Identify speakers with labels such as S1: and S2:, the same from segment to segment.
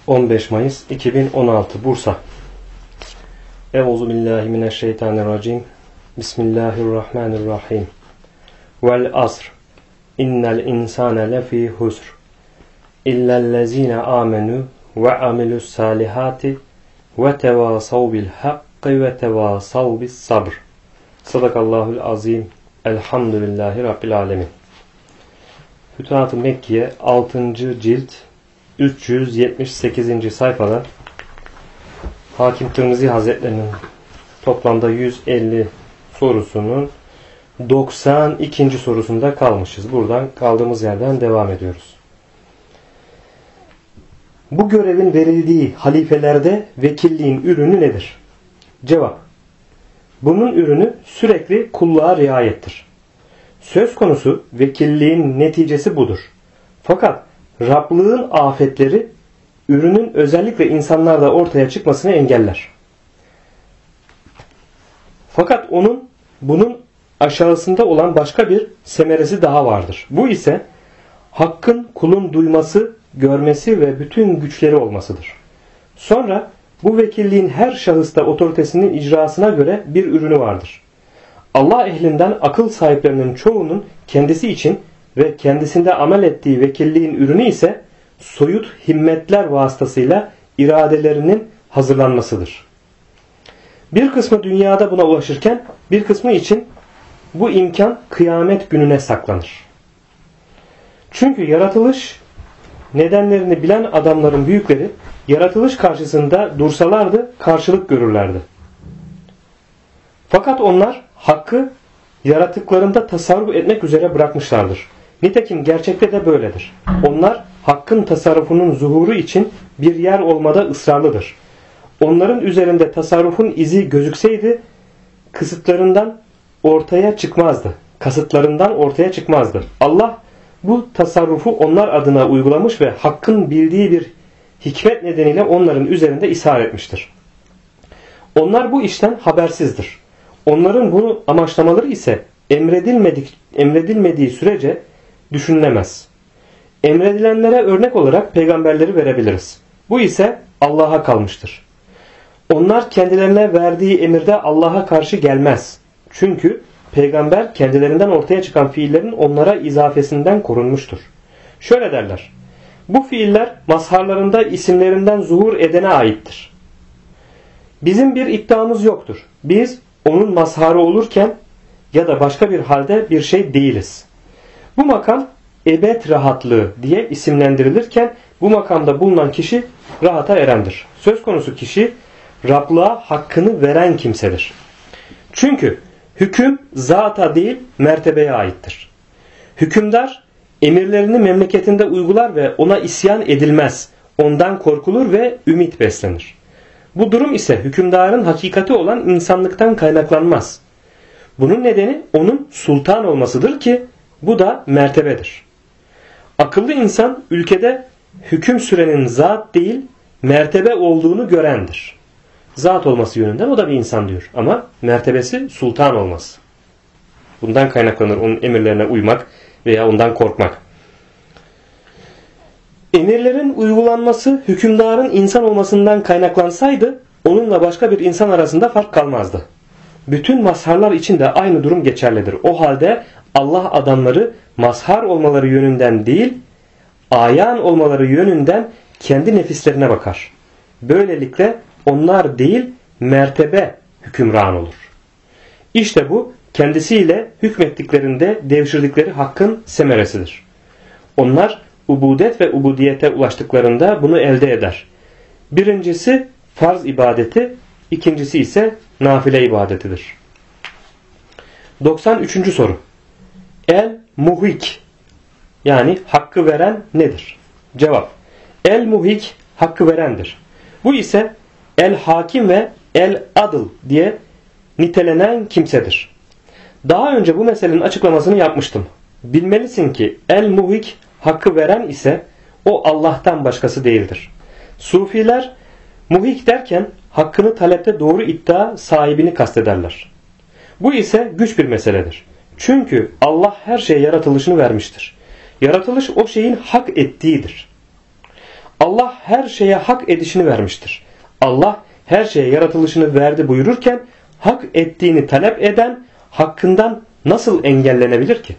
S1: 15 Mayıs 2016 Bursa. Euzubillahimineşşeytanirracim. Bismillahirrahmanirrahim. Vel asr. İnnel insane lefî husr. İllellezîne âmenû ve amilussâlihâti ve tevâsav bil hakkı ve tevâsav bis sabr. Sadakallahul azim. Elhamdülillahi Rabbil alemin. Fütuhat-ı Mekkiye 6. cilt 378. sayfada Hakim Tirmizi Hazretlerinin toplamda 150 sorusunun 92. sorusunda kalmışız. Buradan kaldığımız yerden devam ediyoruz. Bu görevin verildiği halifelerde vekilliğin ürünü nedir? Cevap: bunun ürünü sürekli kulluğa riayettir. Söz konusu vekilliğin neticesi budur. Fakat Rablığın afetleri ürünün özellikle insanlarda ortaya çıkmasını engeller. Fakat bunun aşağısında olan başka bir semeresi daha vardır. Bu ise hakkın kulun duyması, görmesi ve bütün güçleri olmasıdır. Sonra bu vekilliğin her şahısta otoritesinin icrasına göre bir ürünü vardır. Allah ehlinden akıl sahiplerinin çoğunun kendisi için ve kendisinde amel ettiği vekilliğin ürünü ise soyut himmetler vasıtasıyla iradelerinin hazırlanmasıdır. Bir kısmı dünyada buna ulaşırken bir kısmı için bu imkan kıyamet gününe saklanır. Çünkü yaratılış nedenlerini bilen adamların büyükleri yaratılış karşısında dursalardı karşılık görürlerdi. Fakat onlar hakkı yaratıklarında tasarruf etmek üzere bırakmışlardır. Nitekim gerçekte de böyledir. Onlar hakkın tasarrufunun zuhuru için bir yer olmada ısrarlıdır. Onların üzerinde tasarrufun izi gözükseydi kasıtlarından ortaya çıkmazdı. Allah bu tasarrufu onlar adına uygulamış ve hakkın bildiği bir hikmet nedeniyle onların üzerinde ishar etmiştir. Onlar bu işten habersizdir. Onların bunu amaçlamaları ise emredilmediği sürece düşünülemez. Emredilenlere örnek olarak peygamberleri verebiliriz. Bu ise Allah'a kalmıştır. Onlar kendilerine verdiği emirde Allah'a karşı gelmez. Çünkü peygamber kendilerinden ortaya çıkan fiillerin onlara izafesinden korunmuştur. Şöyle derler: bu fiiller mazharlarında isimlerinden zuhur edene aittir. Bizim bir iddiamız yoktur. Biz onun mazharı olurken ya da başka bir halde bir şey değiliz. Bu makam ebed rahatlığı diye isimlendirilirken bu makamda bulunan kişi rahata erendir. Söz konusu kişi Rablığa hakkını veren kimsedir. Çünkü hüküm zata değil mertebeye aittir. Hükümdar emirlerini memleketinde uygular ve ona isyan edilmez. Ondan korkulur ve ümit beslenir. Bu durum ise hükümdarın hakikati olan insanlıktan kaynaklanmaz. Bunun nedeni onun sultan olmasıdır ki bu da mertebedir. Akıllı insan ülkede hüküm sürenin zat değil mertebe olduğunu görendir. Zat olması yönünden o da bir insan diyor ama mertebesi sultan olması. Bundan kaynaklanır onun emirlerine uymak veya ondan korkmak. Emirlerin uygulanması hükümdarın insan olmasından kaynaklansaydı onunla başka bir insan arasında fark kalmazdı. Bütün mazharlar için de aynı durum geçerlidir. O halde Allah adamları mazhar olmaları yönünden değil, ayan olmaları yönünden kendi nefislerine bakar. Böylelikle onlar değil, mertebe hükümran olur. İşte bu kendisiyle hükmettiklerinde devşirdikleri hakkın semeresidir. Onlar ubudet ve ubudiyete ulaştıklarında bunu elde eder. Birincisi farz ibadeti, ikincisi ise nafile ibadetidir. 93. soru. El-Muhik yani hakkı veren nedir? Cevap: El-Muhik hakkı verendir. Bu ise El-Hakim ve El-Adıl diye nitelenen kimsedir. Daha önce bu meselenin açıklamasını yapmıştım. Bilmelisin ki El-Muhik hakkı veren ise o Allah'tan başkası değildir. Sufiler muhik derken hakkını talepte doğru iddia sahibini kastederler. Bu ise güç bir meseledir. Çünkü Allah her şeye yaratılışını vermiştir. Yaratılış o şeyin hak ettiğidir. Allah her şeye hak edişini vermiştir. Allah her şeye yaratılışını verdi buyururken hak ettiğini talep eden hakkından nasıl engellenebilir ki?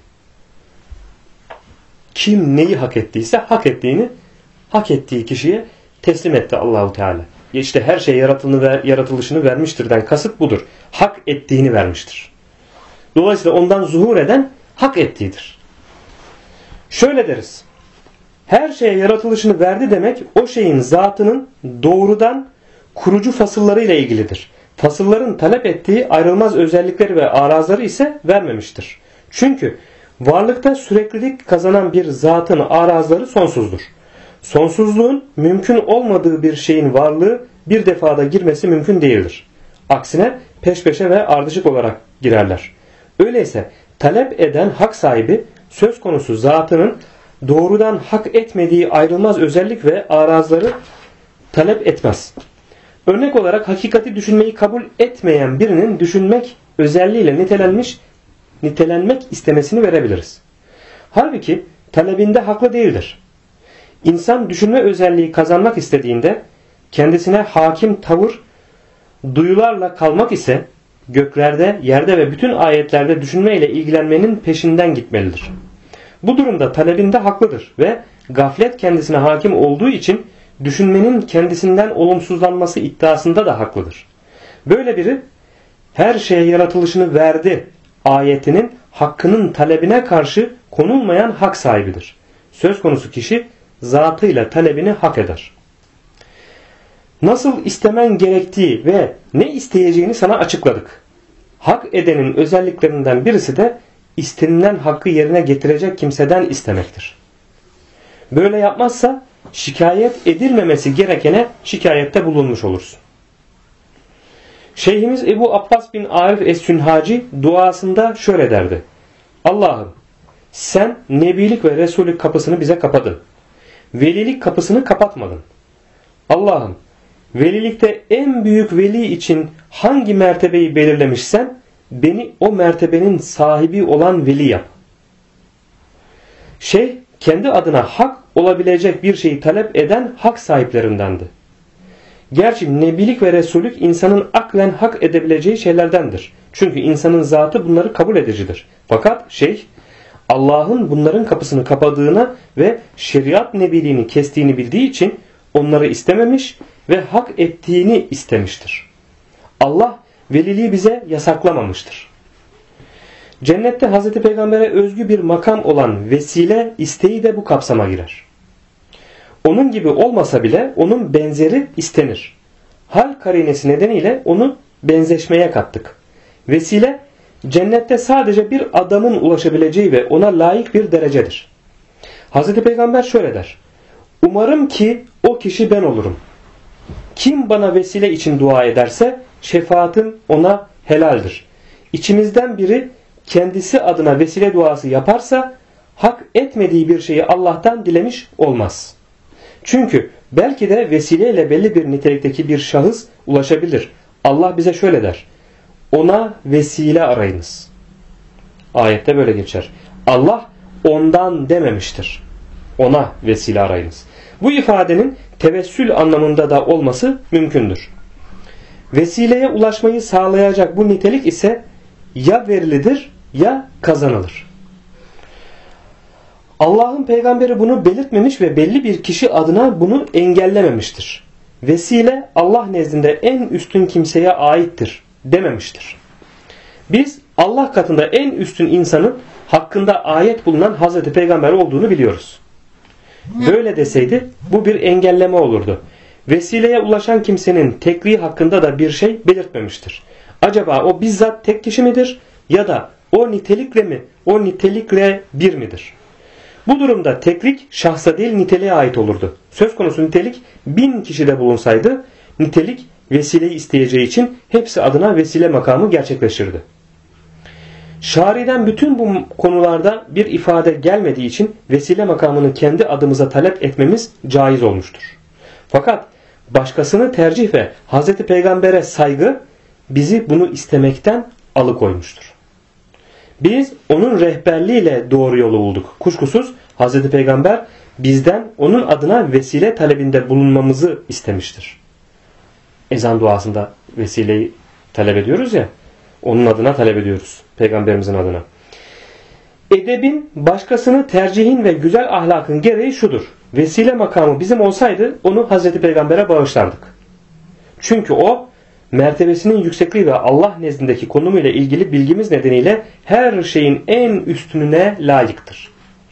S1: Kim neyi hak ettiyse hak ettiğini hak ettiği kişiye teslim etti Allahu Teala. İşte her şeye yaratılışını vermiştirden kasıt budur. Hak ettiğini vermiştir. Dolayısıyla ondan zuhur eden hak ettiğidir. Şöyle deriz. Her şeye yaratılışını verdi demek o şeyin zatının doğrudan kurucu fasıllarıyla ilgilidir. Fasılların talep ettiği ayrılmaz özellikleri ve arazları ise vermemiştir. Çünkü varlıkta süreklilik kazanan bir zatın arazları sonsuzdur. Sonsuzluğun mümkün olmadığı bir şeyin varlığı bir defada girmesi mümkün değildir. Aksine peş peşe ve ardışık olarak girerler. Öyleyse talep eden hak sahibi söz konusu zatının doğrudan hak etmediği ayrılmaz özellik ve arazları talep etmez. Örnek olarak hakikati düşünmeyi kabul etmeyen birinin düşünmek özelliğiyle nitelenmek istemesini verebiliriz. Halbuki talebinde haklı değildir. İnsan düşünme özelliği kazanmak istediğinde kendisine hakim tavır duyularla kalmak ise göklerde, yerde ve bütün ayetlerde düşünmeyle ilgilenmenin peşinden gitmelidir. Bu durumda talebinde haklıdır ve gaflet kendisine hakim olduğu için düşünmenin kendisinden olumsuzlanması iddiasında da haklıdır. Böyle biri her şeye yaratılışını verdi ayetinin hakkının talebine karşı konulmayan hak sahibidir. Söz konusu kişi zatıyla talebini hak eder. Nasıl istemen gerektiği ve ne isteyeceğini sana açıkladık. Hak edenin özelliklerinden birisi de istenilen hakkı yerine getirecek kimseden istemektir. Böyle yapmazsa şikayet edilmemesi gerekene şikayette bulunmuş olursun. Şeyhimiz Ebu Abbas bin Arif Es-Sünhaci duasında şöyle derdi. Allah'ım sen nebilik ve resullük kapısını bize kapadın. Velilik kapısını kapatmadın. Allah'ım velilikte en büyük veli için hangi mertebeyi belirlemişsen beni o mertebenin sahibi olan veli yap. Şeyh kendi adına hak olabilecek bir şeyi talep eden hak sahiplerindendi. Gerçi nebilik ve resullük insanın aklen hak edebileceği şeylerdendir. Çünkü insanın zatı bunları kabul edicidir. Fakat şeyh Allah'ın bunların kapısını kapadığına ve şeriat nebiliğini kestiğini bildiği için onları istememiş ve hak ettiğini istemiştir. Allah veliliği bize yasaklamamıştır. Cennette Hz. Peygamber'e özgü bir makam olan vesile isteği de bu kapsama girer. Onun gibi olmasa bile onun benzeri istenir. Hal karinesi nedeniyle onu benzeşmeye kattık. Vesile cennette sadece bir adamın ulaşabileceği ve ona layık bir derecedir. Hz. Peygamber şöyle der. Umarım ki o kişi ben olurum. Kim bana vesile için dua ederse şefaatim ona helaldir. İçimizden biri kendisi adına vesile duası yaparsa hak etmediği bir şeyi Allah'tan dilemiş olmaz. Çünkü belki de vesileyle belli bir nitelikteki bir şahıs ulaşabilir. Allah bize şöyle der. Ona vesile arayınız. Ayette böyle geçer. Allah ondan dememiştir. Ona vesile arayınız. Bu ifadenin tevessül anlamında da olması mümkündür. Vesileye ulaşmayı sağlayacak bu nitelik ise ya verilidir ya kazanılır. Allah'ın peygamberi bunu belirtmemiş ve belli bir kişi adına bunu engellememiştir. Vesile Allah nezdinde en üstün kimseye aittir dememiştir. Biz Allah katında en üstün insanın hakkında ayet bulunan Hazreti Peygamber olduğunu biliyoruz. Böyle deseydi bu bir engelleme olurdu. Vesileye ulaşan kimsenin tekliği hakkında da bir şey belirtmemiştir. Acaba o bizzat tek kişi midir ya da o nitelikle bir midir? Bu durumda teklik şahsa değil niteliğe ait olurdu. Söz konusu nitelik 1000 kişide bulunsaydı nitelik vesileyi isteyeceği için hepsi adına vesile makamı gerçekleşirdi. Şari'den bütün bu konularda bir ifade gelmediği için vesile makamını kendi adımıza talep etmemiz caiz olmuştur. Fakat başkasını tercih ve Hazreti Peygamber'e saygı bizi bunu istemekten alıkoymuştur. Biz onun rehberliğiyle doğru yolu bulduk. Kuşkusuz Hazreti Peygamber bizden onun adına vesile talebinde bulunmamızı istemiştir. Ezan duasında vesileyi talep ediyoruz ya, onun adına talep ediyoruz. Peygamberimizin adına. Edebin, başkasını tercihin ve güzel ahlakın gereği şudur. Vesile makamı bizim olsaydı onu Hazreti Peygamber'e bağışlardık. Çünkü o mertebesinin yüksekliği ve Allah nezdindeki konumuyla ilgili bilgimiz nedeniyle her şeyin en üstününe layıktır.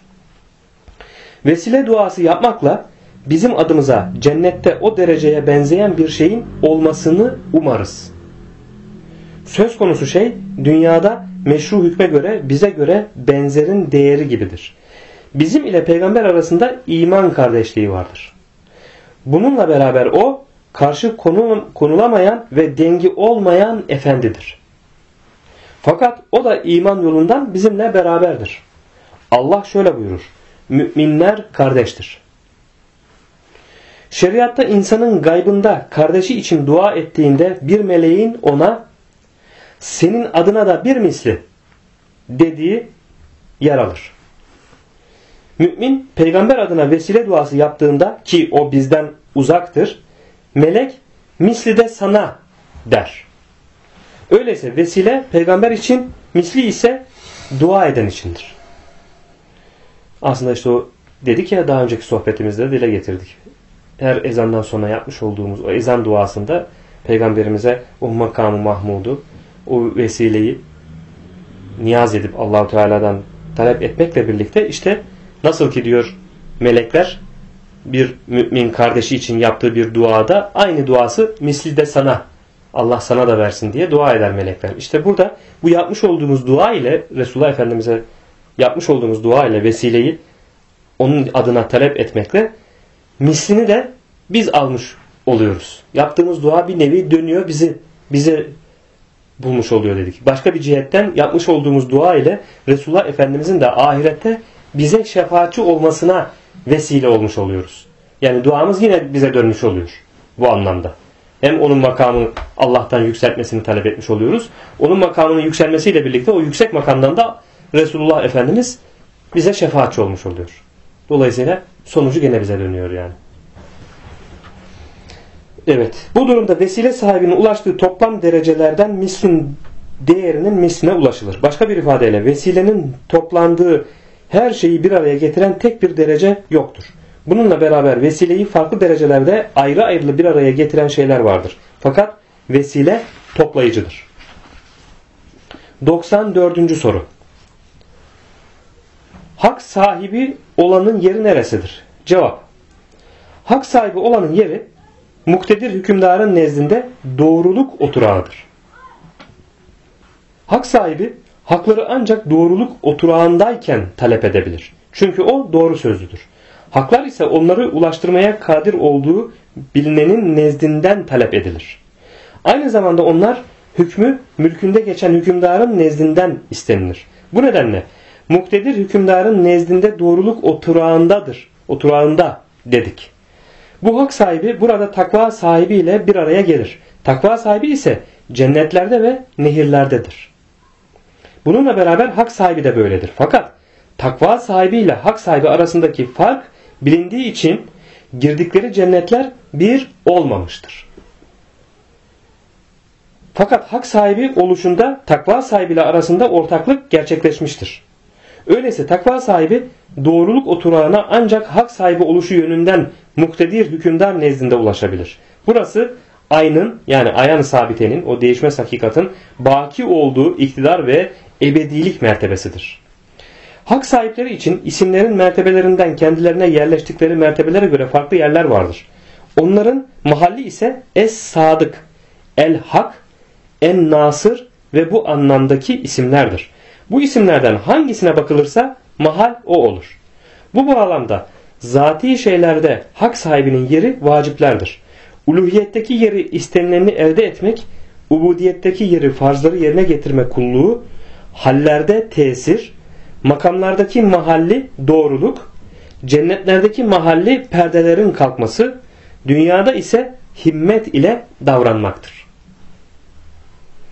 S1: Vesile duası yapmakla bizim adımıza cennette o dereceye benzeyen bir şeyin olmasını umarız. Söz konusu şey dünyada meşru hükme göre bize göre benzerin değeri gibidir. Bizim ile peygamber arasında iman kardeşliği vardır. Bununla beraber o karşı konulamayan ve dengi olmayan efendidir. Fakat o da iman yolundan bizimle beraberdir. Allah şöyle buyurur. Müminler kardeştir. Şeriatta insanın gaybında kardeşi için dua ettiğinde bir meleğin ona senin adına da bir misli dediği yer alır. Mümin peygamber adına vesile duası yaptığında ki o bizden uzaktır, melek misli de sana der. Öyleyse vesile peygamber için, misli ise dua eden içindir. Aslında işte o dedik ya, daha önceki sohbetimizde dile getirdik. Her ezandan sonra yapmış olduğumuz o ezan duasında peygamberimize o makamı mahmudu, o vesileyi niyaz edip Allahu Teala'dan talep etmekle birlikte işte nasıl ki diyor melekler bir mümin kardeşi için yaptığı bir duada aynı duası misli de sana, Allah sana da versin diye dua eder melekler. İşte burada bu yapmış olduğumuz dua ile Resulullah Efendimiz'e yapmış olduğumuz dua ile vesileyi onun adına talep etmekle mislini de biz almış oluyoruz. Yaptığımız dua bir nevi dönüyor bize bulmuş oluyor dedik. Başka bir cihetten yapmış olduğumuz dua ile Resulullah Efendimizin de ahirette bize şefaatçi olmasına vesile olmuş oluyoruz. Yani duamız yine bize dönmüş oluyor bu anlamda. Hem onun makamını Allah'tan yükseltmesini talep etmiş oluyoruz. Onun makamının yükselmesiyle birlikte o yüksek makamdan da Resulullah Efendimiz bize şefaatçi olmuş oluyor. Dolayısıyla sonucu gene bize dönüyor yani. Evet. Bu durumda vesile sahibinin ulaştığı toplam derecelerden mislin değerinin misline ulaşılır. Başka bir ifadeyle vesilenin toplandığı her şeyi bir araya getiren tek bir derece yoktur. Bununla beraber vesileyi farklı derecelerde ayrı ayrı bir araya getiren şeyler vardır. Fakat vesile toplayıcıdır. 94. soru. Hak sahibi olanın yeri neresidir? Cevap. Hak sahibi olanın yeri muktedir hükümdarın nezdinde doğruluk oturağıdır. Hak sahibi hakları ancak doğruluk oturağındayken talep edebilir. Çünkü o doğru sözlüdür. Haklar ise onları ulaştırmaya kadir olduğu bilinenin nezdinden talep edilir. Aynı zamanda onlar hükmü mülkünde geçen hükümdarın nezdinden istenilir. Bu nedenle muktedir hükümdarın nezdinde doğruluk oturağında dedik. Bu hak sahibi burada takva sahibi ile bir araya gelir. Takva sahibi ise cennetlerde ve nehirlerdedir. Bununla beraber hak sahibi de böyledir. Fakat takva sahibi ile hak sahibi arasındaki fark bilindiği için girdikleri cennetler bir olmamıştır. Fakat hak sahibi oluşunda takva sahibi ile arasında ortaklık gerçekleşmiştir. Öyleyse takva sahibi doğruluk oturağına ancak hak sahibi oluşu yönünden muktedir hükümdar nezdinde ulaşabilir. Burası aynın yani ayan-ı sabitenin o değişmez hakikatin baki olduğu iktidar ve ebedilik mertebesidir. Hak sahipleri için isimlerin mertebelerinden kendilerine yerleştikleri mertebelere göre farklı yerler vardır. Onların mahalli ise Es-Sadık, El-Hak, En-Nasır ve bu anlamdaki isimlerdir. Bu isimlerden hangisine bakılırsa mahal o olur. Bu bağlamda zati şeylerde hak sahibinin yeri vaciplerdir. Uluhiyetteki yeri istenileni elde etmek, ubudiyetteki yeri farzları yerine getirme kulluğu, hallerde tesir, makamlardaki mahalli doğruluk, cennetlerdeki mahalli perdelerin kalkması, dünyada ise himmet ile davranmaktır.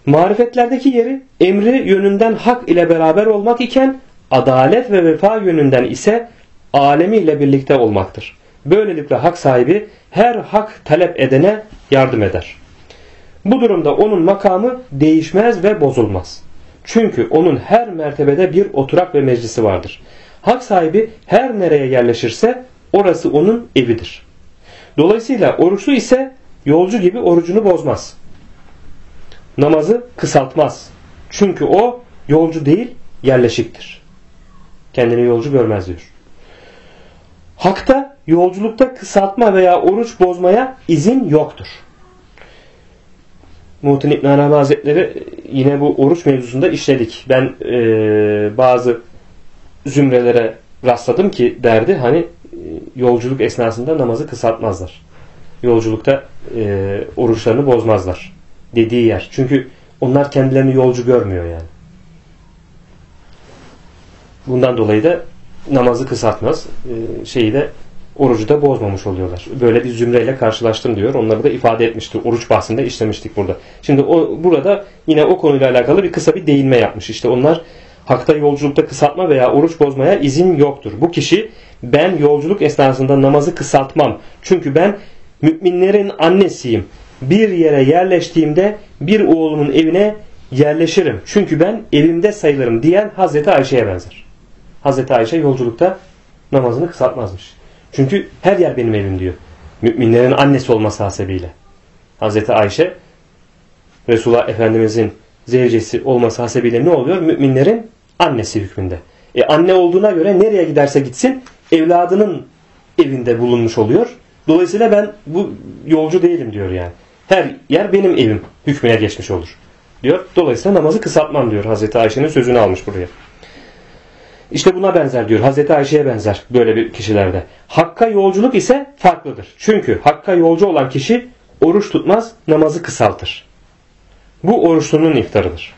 S1: Marifetlerdeki yeri emri yönünden hak ile beraber olmak iken adalet ve vefa yönünden ise alemi ile birlikte olmaktır. Böylelikle hak sahibi her hak talep edene yardım eder. Bu durumda onun makamı değişmez ve bozulmaz. Çünkü onun her mertebede bir oturak ve meclisi vardır. Hak sahibi her nereye yerleşirse orası onun evidir. Dolayısıyla oruçlu ise yolcu gibi orucunu bozmaz. Namazı kısaltmaz. Çünkü o yolcu değil, yerleşiktir. Kendini yolcu görmez diyor. Hakta yolculukta kısaltma veya oruç bozmaya izin yoktur. Muhittin İbn Arabi Hazretleri yine bu oruç mevzusunda işledik. Ben bazı zümrelere rastladım ki derdi hani yolculuk esnasında namazı kısaltmazlar. Yolculukta oruçlarını bozmazlar dediği yer. Çünkü onlar kendilerini yolcu görmüyor yani. Bundan dolayı da namazı kısaltmaz. Orucu da bozmamış oluyorlar. Böyle bir zümreyle karşılaştım diyor. Onları da ifade etmişti. Oruç bahsinde işlemiştik burada. Şimdi burada yine o konuyla alakalı kısa bir değinme yapmış. İşte onlar hakta yolculukta kısaltma veya oruç bozmaya izin yoktur. Bu kişi ben yolculuk esnasında namazı kısaltmam. Çünkü ben müminlerin annesiyim. Bir yere yerleştiğimde bir oğlumun evine yerleşirim. Çünkü ben evimde sayılırım diyen Hazreti Ayşe'ye benzer. Hazreti Ayşe yolculukta namazını kısaltmazmış. Çünkü her yer benim evim diyor. Müminlerin annesi olması hasebiyle. Hazreti Ayşe Resulullah Efendimizin zevcesi olması hasebiyle ne oluyor? Müminlerin annesi hükmünde. Anne olduğuna göre nereye giderse gitsin evladının evinde bulunmuş oluyor. Dolayısıyla ben bu yolcu değilim diyor yani. Her yer benim evim hükmüne geçmiş olur diyor. Dolayısıyla namazı kısaltmam diyor. Hazreti Ayşe'nin sözünü almış buraya. İşte buna benzer diyor. Hazreti Ayşe'ye benzer böyle bir kişilerde. Hakka yolculuk ise farklıdır. Çünkü hakka yolcu olan kişi oruç tutmaz, namazı kısaltır. Bu oruçlunun iftarıdır.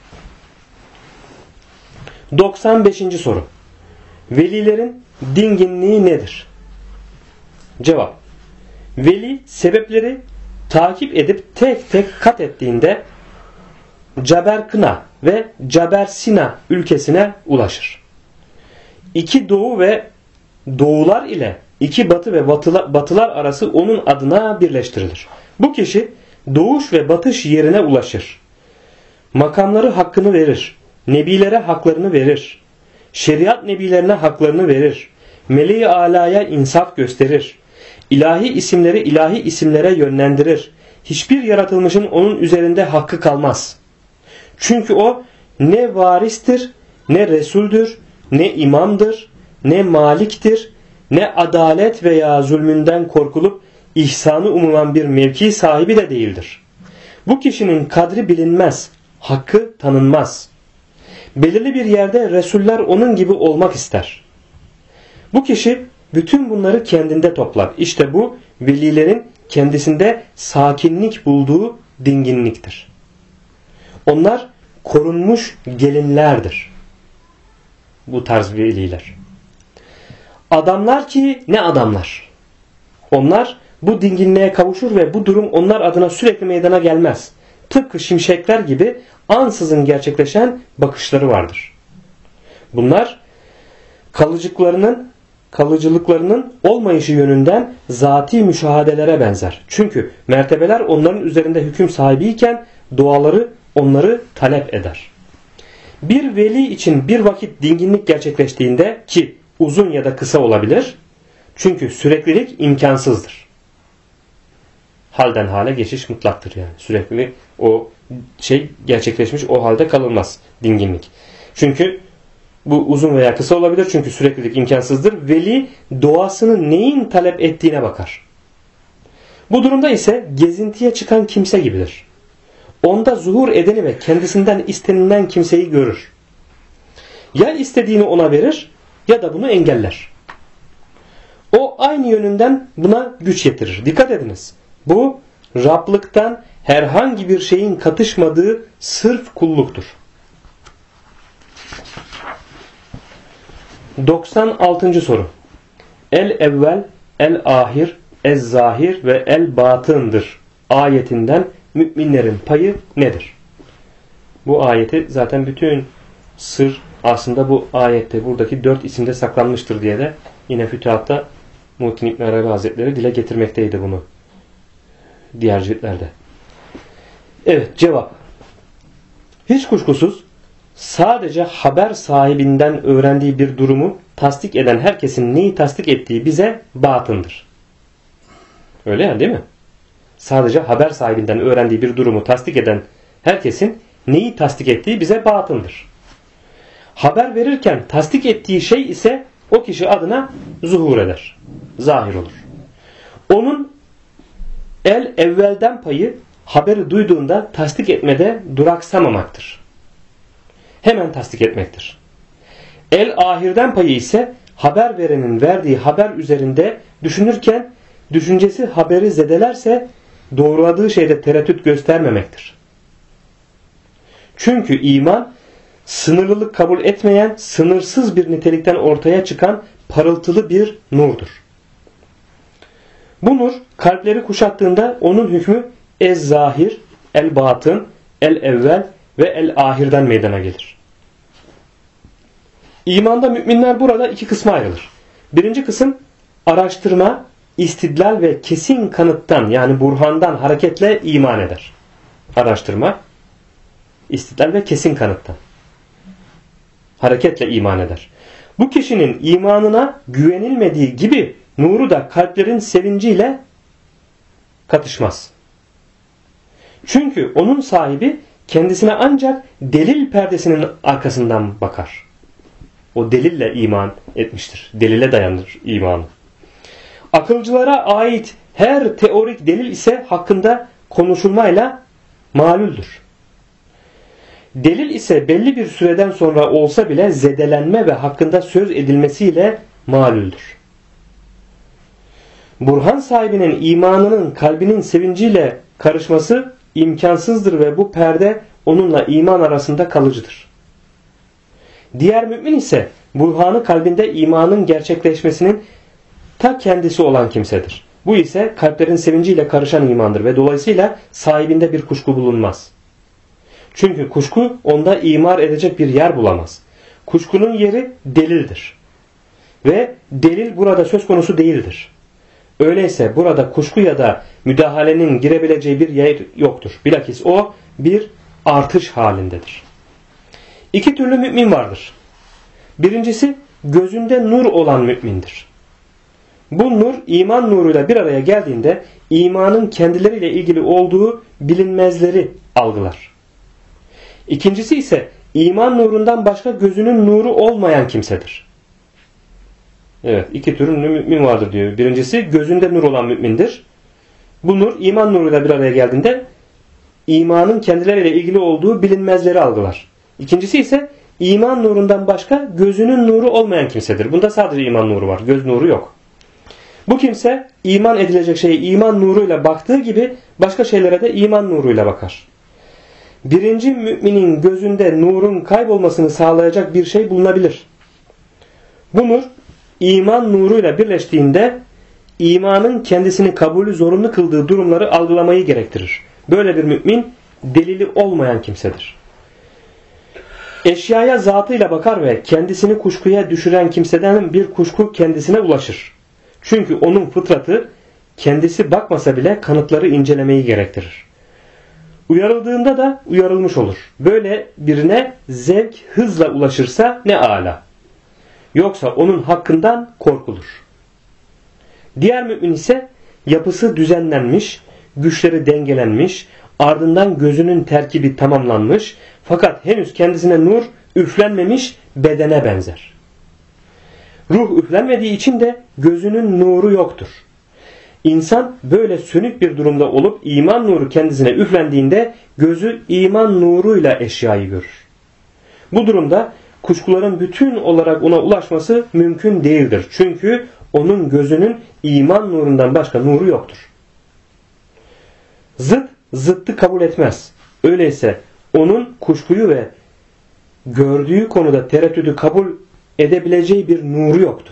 S1: 95. soru. Velilerin dinginliği nedir? Cevap. Veli sebepleri takip edip tek tek kat ettiğinde Caberkına ve Cabersina ülkesine ulaşır. İki doğu ve doğular ile iki batı ve batılar arası onun adına birleştirilir. Bu kişi doğuş ve batış yerine ulaşır. Makamları hakkını verir. Nebilere haklarını verir. Şeriat nebilerine haklarını verir. Meleği alaya insaf gösterir. İlahi isimleri ilahi isimlere yönlendirir. Hiçbir yaratılmışın onun üzerinde hakkı kalmaz. Çünkü o ne varistir, ne resuldür, ne imamdır, ne maliktir, ne adalet veya zulmünden korkulup ihsanı umuman bir mevki sahibi de değildir. Bu kişinin kadri bilinmez, hakkı tanınmaz. Belirli bir yerde resuller onun gibi olmak ister. Bu kişi bütün bunları kendinde toplar. İşte bu velilerin kendisinde sakinlik bulduğu dinginliktir. Onlar korunmuş gelinlerdir. Bu tarz veliler. Adamlar ki ne adamlar. Onlar bu dinginliğe kavuşur ve bu durum onlar adına sürekli meydana gelmez. Tıpkı şimşekler gibi ansızın gerçekleşen bakışları vardır. Bunlar kalıcılıklarının olmayışı yönünden zati müşahadelere benzer. Çünkü mertebeler onların üzerinde hüküm sahibiyken duaları onları talep eder. Bir veli için bir vakit dinginlik gerçekleştiğinde ki uzun ya da kısa olabilir. Çünkü süreklilik imkansızdır. Halden hale geçiş mutlaktır yani. Sürekli o gerçekleşmiş o halde kalınmaz dinginlik. Çünkü bu uzun veya kısa olabilir. Çünkü süreklilik imkansızdır. Veli doğasını neyin talep ettiğine bakar. Bu durumda ise gezintiye çıkan kimse gibidir. Onda zuhur edeni ve kendisinden istenilen kimseyi görür. Ya istediğini ona verir ya da bunu engeller. O aynı yönünden buna güç yetirir. Dikkat ediniz. Bu Rablıktan herhangi bir şeyin katışmadığı sırf kulluktur. 96. soru. El evvel, el ahir, ez zahir ve el batındır ayetinden müminlerin payı nedir? Bu ayeti zaten bütün sır aslında bu ayette, buradaki 4 isimde saklanmıştır diye de yine Fütuhat'ta Muhittin İbn Arabi Hazretleri dile getirmekteydi bunu. Diğer ciltlerde. Evet, cevap. Hiç kuşkusuz sadece haber sahibinden öğrendiği bir durumu tasdik eden herkesin neyi tasdik ettiği bize batındır. Öyle ya, değil mi? Sadece haber sahibinden öğrendiği bir durumu tasdik eden herkesin neyi tasdik ettiği bize batındır. Haber verirken tasdik ettiği şey ise o kişi adına zuhur eder. Zahir olur. Onun evvelden payı haberi duyduğunda tasdik etmede duraksamamaktır. Hemen tasdik etmektir. Ahirden payı ise haber verenin verdiği haber üzerinde düşünürken düşüncesi haberi zedelerse doğruladığı şeyde tereddüt göstermemektir. Çünkü iman sınırlılık kabul etmeyen, sınırsız bir nitelikten ortaya çıkan parıltılı bir nurdur. Bu nur kalpleri kuşattığında onun hükmü ez-zahir, el-batın, el-evvel ve el-ahirden meydana gelir. İmanda müminler burada iki kısma ayrılır. Birinci kısım araştırma, istidlal ve kesin kanıttan yani burhandan hareketle iman eder. Araştırma, istidlal ve kesin kanıttan hareketle iman eder. Bu kişinin imanına güvenilmediği gibi nuru da kalplerin sevinciyle katışmaz. Çünkü onun sahibi kendisine ancak delil perdesinin arkasından bakar. O delille iman etmiştir. Delile dayanır imanı. Akılcılara ait her teorik delil ise hakkında konuşulmayla malüldür. Delil ise belli bir süreden sonra olsa bile zedelenme ve hakkında söz edilmesiyle malüldür. Burhan sahibinin imanının kalbinin sevinciyle karışması imkansızdır ve bu perde onunla iman arasında kalıcıdır. Diğer mümin ise burhanı kalbinde imanın gerçekleşmesinin ta kendisi olan kimsedir. Bu ise kalplerin sevinciyle karışan imandır ve dolayısıyla sahibinde bir kuşku bulunmaz. Çünkü kuşku onda imar edecek bir yer bulamaz. Kuşkunun yeri delildir. Ve delil burada söz konusu değildir. Öyleyse burada kuşku ya da müdahalenin girebileceği bir yer yoktur. Bilakis o bir artış halindedir. İki türlü mümin vardır. Birincisi gözünde nur olan mümindir. Bu nur iman nuruyla bir araya geldiğinde imanın kendileriyle ilgili olduğu bilinmezleri algılar. İkincisi ise iman nurundan başka gözünün nuru olmayan kimsedir. Evet, iki türlü mümin vardır diyor. Birincisi gözünde nur olan mümindir. Bu nur iman nuruyla bir araya geldiğinde imanın kendileriyle ilgili olduğu bilinmezleri algılar. İkincisi ise iman nurundan başka gözünün nuru olmayan kimsedir. Bunda sadece iman nuru var. Göz nuru yok. Bu kimse iman edilecek şeye iman nuruyla baktığı gibi başka şeylere de iman nuruyla bakar. Birinci müminin gözünde nurun kaybolmasını sağlayacak bir şey bulunabilir. Bu nur iman nuruyla birleştiğinde imanın kendisini kabulü zorunlu kıldığı durumları algılamayı gerektirir. Böyle bir mümin delili olmayan kimsedir. Eşyaya zatıyla bakar ve kendisini kuşkuya düşüren kimseden bir kuşku kendisine ulaşır. Çünkü onun fıtratı kendisi bakmasa bile kanıtları incelemeyi gerektirir. Uyarıldığında da uyarılmış olur. Böyle birine zevk hızla ulaşırsa ne âlâ. Yoksa onun hakkından korkulur. Diğer mümin ise yapısı düzenlenmiş, güçleri dengelenmiş, ardından gözünün terkibi tamamlanmış fakat henüz kendisine nur üflenmemiş bedene benzer. Ruh üflenmediği için de gözünün nuru yoktur. İnsan böyle sönük bir durumda olup iman nuru kendisine üflendiğinde gözü iman nuruyla eşyayı görür. Bu durumda kuşkuların bütün olarak ona ulaşması mümkün değildir. Çünkü onun gözünün iman nurundan başka nuru yoktur. Zıt, zıttı kabul etmez. Öyleyse onun kuşkuyu ve gördüğü konuda tereddüdü kabul edebileceği bir nuru yoktur.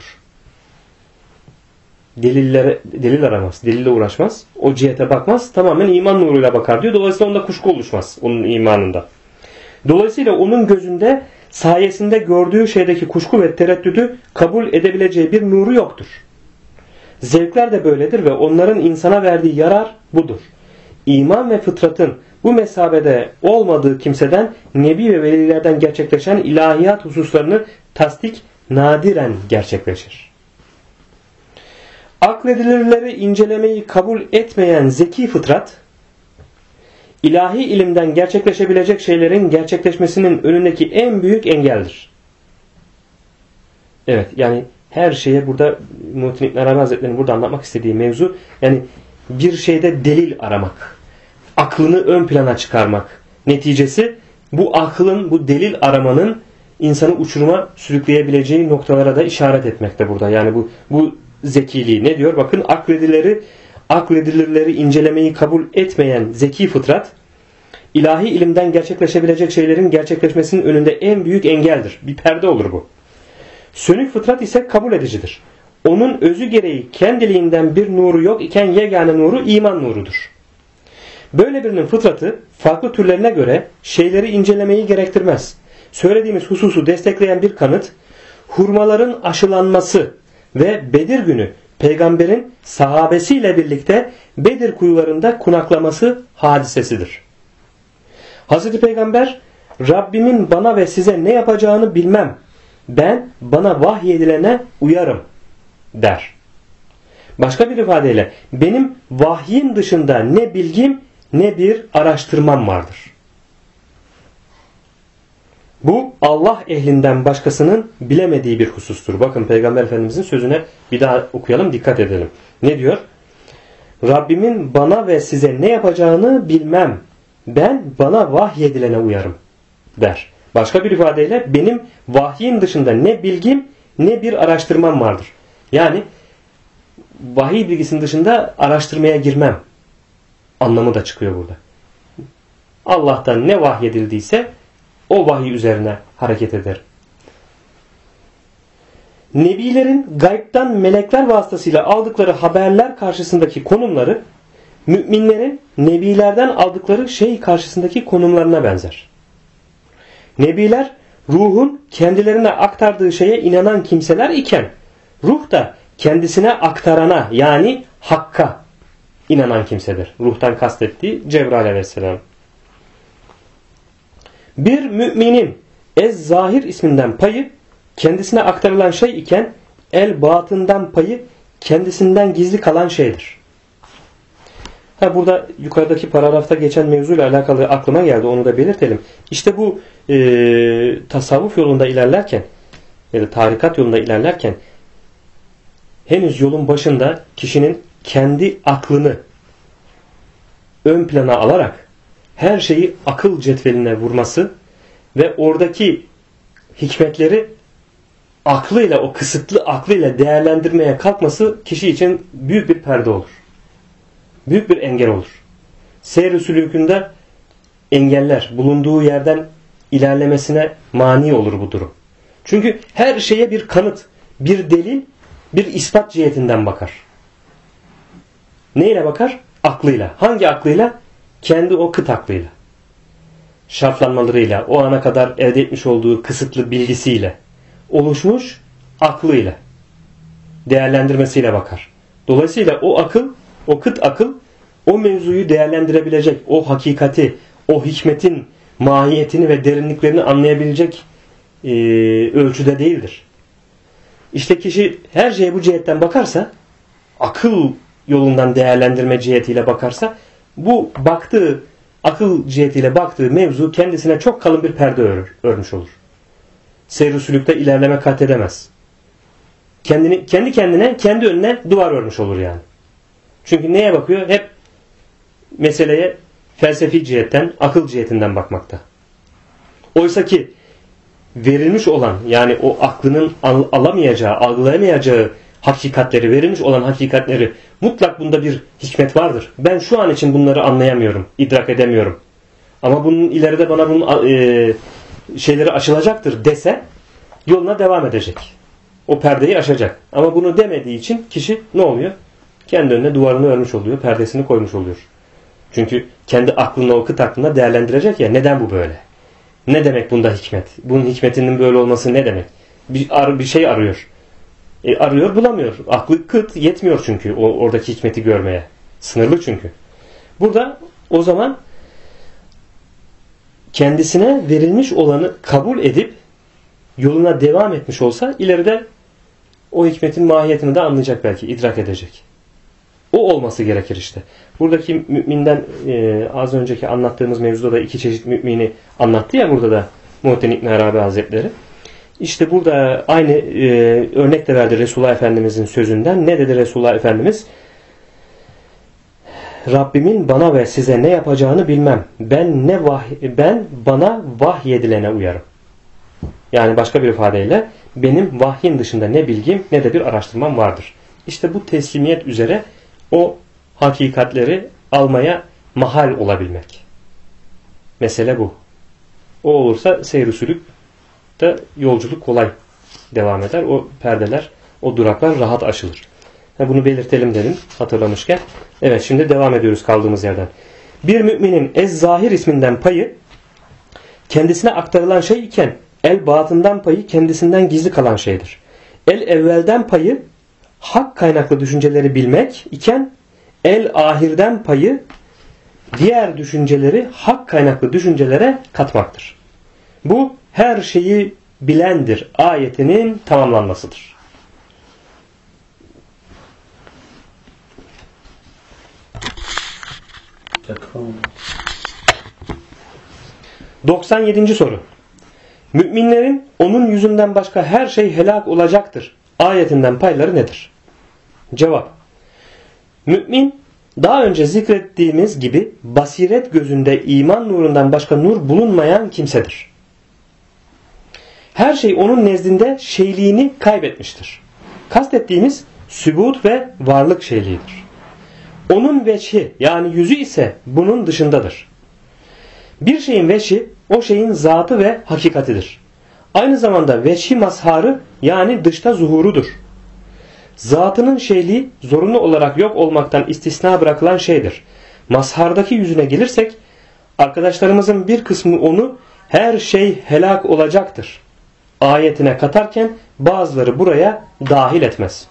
S1: Delil aramaz, delille uğraşmaz, o cihete bakmaz, tamamen iman nuruyla bakar diyor. Dolayısıyla onda kuşku oluşmaz onun imanında. Dolayısıyla onun gözünde sayesinde gördüğü şeydeki kuşku ve tereddüdü kabul edebileceği bir nuru yoktur. Zevkler de böyledir ve onların insana verdiği yarar budur. İman ve fıtratın bu mesabede olmadığı kimseden nebi ve velilerden gerçekleşen ilahiyat hususlarını tasdik nadiren gerçekleşir. Akledilirleri incelemeyi kabul etmeyen zeki fıtrat, ilahi ilimden gerçekleşebilecek şeylerin gerçekleşmesinin önündeki en büyük engeldir. Evet, yani her şeye burada Muhittin İbn Arabi Hazretleri'nin burada anlatmak istediği mevzu, yani bir şeyde delil aramak, aklını ön plana çıkarmak. Neticesi bu aklın, bu delil aramanın insanı uçuruma sürükleyebileceği noktalara da işaret etmekte burada. Yani bu zekiliği ne diyor? Bakın, akledilirleri incelemeyi kabul etmeyen zeki fıtrat, ilahi ilimden gerçekleşebilecek şeylerin gerçekleşmesinin önünde en büyük engeldir. Bir perde olur bu. Sönük fıtrat ise kabul edicidir. Onun özü gereği kendiliğinden bir nuru yok iken yegane nuru iman nurudur. Böyle birinin fıtratı farklı türlerine göre şeyleri incelemeyi gerektirmez. Söylediğimiz hususu destekleyen bir kanıt, hurmaların aşılanması ve Bedir günü peygamberin sahabesiyle birlikte Bedir kuyularında kunaklaması hadisesidir. Hazreti Peygamber, Rabbimin bana ve size ne yapacağını bilmem, ben bana vahyedilene uyarım der. Başka bir ifadeyle, benim vahyin dışında ne bilgim ne bir araştırmam vardır. Bu Allah ehlinden başkasının bilemediği bir husustur. Bakın, Peygamber Efendimizin sözüne bir daha okuyalım, dikkat edelim. Ne diyor? Rabbimin bana ve size ne yapacağını bilmem, ben bana vahyedilene uyarım der. Başka bir ifadeyle, benim vahyin dışında ne bilgim ne bir araştırmam vardır. Yani vahiy bilgisinin dışında araştırmaya girmem anlamı da çıkıyor burada. Allah'tan ne vahyedildiyse o vahiy üzerine hareket eder. Nebilerin gaybtan melekler vasıtasıyla aldıkları haberler karşısındaki konumları, müminlerin nebilerden aldıkları şey karşısındaki konumlarına benzer. Nebiler ruhun kendilerine aktardığı şeye inanan kimseler iken, ruh da kendisine aktarana, yani Hakk'a inanan kimsedir. Ruhtan kastettiği Cebrail aleyhisselam. Bir müminin Ez-Zahir isminden payı kendisine aktarılan şey iken, El-Batından payı kendisinden gizli kalan şeydir. Burada yukarıdaki paragrafta geçen mevzuyla alakalı aklıma geldi, onu da belirtelim. İşte bu tasavvuf yolunda ilerlerken ya da tarikat yolunda ilerlerken henüz yolun başında kişinin kendi aklını ön plana alarak her şeyi akıl cetveline vurması ve oradaki hikmetleri aklıyla, o kısıtlı aklıyla değerlendirmeye kalkması kişi için büyük bir perde olur. Büyük bir engel olur. Seyr-i sülûkünde engeller, bulunduğu yerden ilerlemesine mani olur bu durum. Çünkü her şeye bir kanıt, bir delil, bir ispat cihetinden bakar. Neyle bakar? Aklıyla. Hangi aklıyla? Kendi o kıt aklıyla. Şartlanmalarıyla, o ana kadar elde etmiş olduğu kısıtlı bilgisiyle, oluşmuş aklıyla, değerlendirmesiyle bakar. Dolayısıyla o akıl, o kıt akıl, o mevzuyu değerlendirebilecek, o hakikati, o hikmetin mahiyetini ve derinliklerini anlayabilecek ölçüde değildir. İşte kişi her şeye bu cihetten bakarsa, akıl yolundan değerlendirme cihetiyle bakarsa, bu baktığı, akıl cihetiyle baktığı mevzu kendisine çok kalın bir perde örmüş olur. Seyr-i sülükte ilerleme kat edemez. Kendi kendine, kendi önüne duvar örmüş olur yani. Çünkü neye bakıyor? Hep meseleye felsefi cihetten, akıl cihetinden bakmakta. Oysa ki verilmiş olan, yani o aklının alamayacağı, algılayamayacağı hakikatleri, verilmiş olan hakikatleri, mutlak bunda bir hikmet vardır. Ben şu an için bunları anlayamıyorum, idrak edemiyorum. Ama bunun ileride bana bunun şeyleri açılacaktır dese, yoluna devam edecek. O perdeyi aşacak. Ama bunu demediği için kişi ne oluyor? Kendi önüne duvarını örmüş oluyor, perdesini koymuş oluyor. Çünkü kendi aklına, o kıt aklına değerlendirecek ya, neden bu böyle? Ne demek bunda hikmet? Bunun hikmetinin böyle olması ne demek? Bir şey arıyor. Arıyor bulamıyor. Aklı kıt yetmiyor çünkü oradaki hikmeti görmeye. Sınırlı çünkü. Burada o zaman kendisine verilmiş olanı kabul edip yoluna devam etmiş olsa ileride o hikmetin mahiyetini de anlayacak belki, idrak edecek. O olması gerekir işte. Buradaki müminden az önceki anlattığımız mevzuda da iki çeşit mümini anlattı ya burada da Muhittin İbn Arabi Hazretleri. İşte burada aynı örnek de verdi Resulullah Efendimizin sözünden. Ne dedi Resulullah Efendimiz? Rabbimin bana ve size ne yapacağını bilmem. Ben bana vahyedilene uyarım. Yani başka bir ifadeyle benim vahyin dışında ne bilgim ne de bir araştırmam vardır. İşte bu teslimiyet üzere o hakikatleri almaya mahal olabilmek. Mesele bu. O olursa seyr-i sülük de yolculuk kolay devam eder. O perdeler, o duraklar rahat aşılır. Bunu belirtelim dedim hatırlamışken. Evet, şimdi devam ediyoruz kaldığımız yerden. Bir müminin ez-zahir isminden payı kendisine aktarılan şey iken el-batından payı kendisinden gizli kalan şeydir. El-evvelden payı hak kaynaklı düşünceleri bilmek iken el-ahirden payı diğer düşünceleri hak kaynaklı düşüncelere katmaktır. Bu her şeyi bilendir ayetinin tamamlanmasıdır.
S2: Yakın.
S1: 97. soru. Müminlerin onun yüzünden başka her şey helak olacaktır ayetinden payları nedir? Cevap. Mümin daha önce zikrettiğimiz gibi basiret gözünde iman nurundan başka nur bulunmayan kimsedir. Her şey onun nezdinde şeyliğini kaybetmiştir. Kastettiğimiz sübut ve varlık şeyliğidir. Onun veçhi yani yüzü ise bunun dışındadır. Bir şeyin veçhi o şeyin zatı ve hakikatidir. Aynı zamanda veçhi mazharı yani dışta zuhurudur. Zatının şeyliği zorunlu olarak yok olmaktan istisna bırakılan şeydir. Mazhardaki yüzüne gelirsek arkadaşlarımızın bir kısmı onu her şey helak olacaktır ayetine katarken bazıları buraya dahil etmez.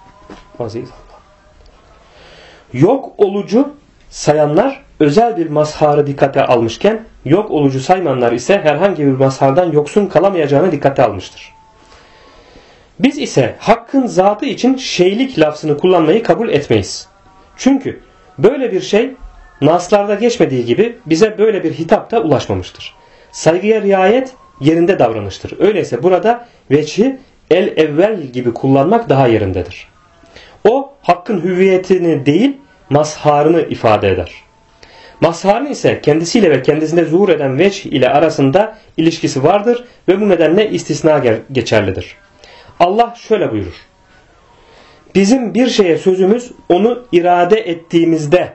S1: Yok olucu sayanlar özel bir mazharı dikkate almışken yok olucu saymanlar ise herhangi bir mazhardan yoksun kalamayacağını dikkate almıştır. Biz ise hakkın zatı için şeylik lafzını kullanmayı kabul etmeyiz. Çünkü böyle bir şey naslarda geçmediği gibi bize böyle bir hitap da ulaşmamıştır. Saygıya riayet yerinde davranıştır. Öyleyse burada veçhi el-evvel gibi kullanmak daha yerindedir. O hakkın hüviyetini değil mazharını ifade eder. Mazharın ise kendisiyle ve kendisinde zuhur eden veçh ile arasında ilişkisi vardır ve bu nedenle istisna geçerlidir. Allah şöyle buyurur. Bizim bir şeye sözümüz onu irade ettiğimizde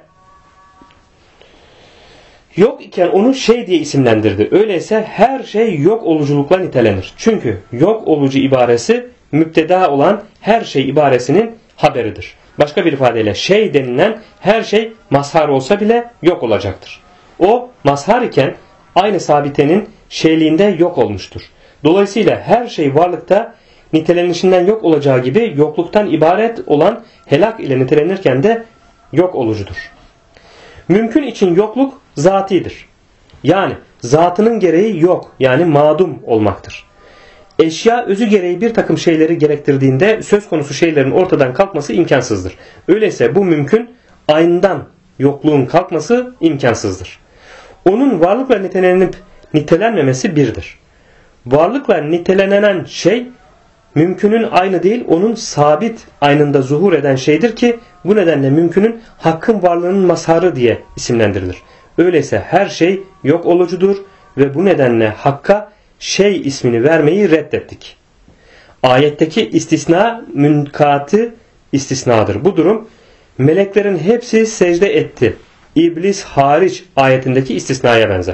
S1: yok iken onu şey diye isimlendirdi. Öyleyse her şey yok oluculukla nitelenir. Çünkü yok olucu ibaresi müpteda olan her şey ibaresinin haberidir. Başka bir ifadeyle şey denilen her şey mazhar olsa bile yok olacaktır. O mazhar iken aynı sabitenin şeyliğinde yok olmuştur. Dolayısıyla her şey varlıkta nitelenişinden yok olacağı gibi yokluktan ibaret olan helak ile nitelenirken de yok olucudur. Mümkün için yokluk zatidir. Yani zatının gereği yok yani madum olmaktır. Eşya özü gereği bir takım şeyleri gerektirdiğinde söz konusu şeylerin ortadan kalkması imkansızdır. Öyleyse bu mümkün, aynından yokluğun kalkması imkansızdır. Onun varlıkla nitelenip nitelenmemesi birdir. Varlıkla nitelenen şey mümkünün aynı değil, onun sabit aynında zuhur eden şeydir ki bu nedenle mümkünün hakkın varlığının mazharı diye isimlendirilir. Öyleyse her şey yok olucudur ve bu nedenle hakka şey ismini vermeyi reddettik. Ayetteki istisna münkatı istisnadır. Bu durum meleklerin hepsi secde etti. İblis hariç ayetindeki istisnaya benzer.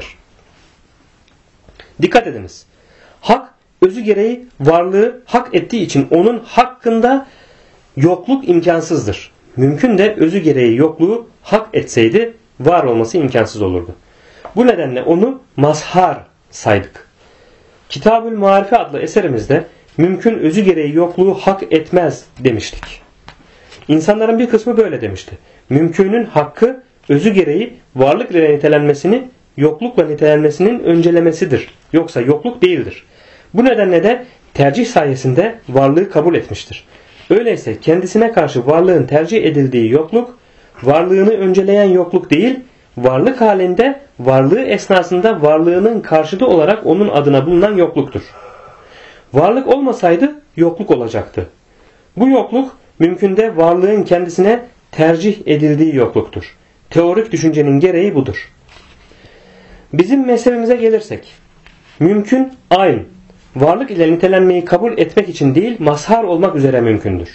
S1: Dikkat ediniz. Hak özü gereği varlığı hak ettiği için onun hakkında yokluk imkansızdır. Mümkün de özü gereği yokluğu hak etseydi var olması imkansız olurdu. Bu nedenle onu mazhar saydık. Kitab-ül Marife adlı eserimizde mümkün özü gereği yokluğu hak etmez demiştik. İnsanların bir kısmı böyle demişti. Mümkünün hakkı özü gereği varlık ile nitelenmesini yoklukla nitelenmesinin öncelemesidir. Yoksa yokluk değildir. Bu nedenle de tercih sayesinde varlığı kabul etmiştir. Öyleyse kendisine karşı varlığın tercih edildiği yokluk, varlığını önceleyen yokluk değil, varlık halinde varlığı esnasında varlığının karşıtı olarak onun adına bulunan yokluktur. Varlık olmasaydı yokluk olacaktı. Bu yokluk mümkünde varlığın kendisine tercih edildiği yokluktur. Teorik düşüncenin gereği budur. Bizim mezhebimize gelirsek, mümkün aynı. Varlık ile nitelenmeyi kabul etmek için değil, mazhar olmak üzere mümkündür.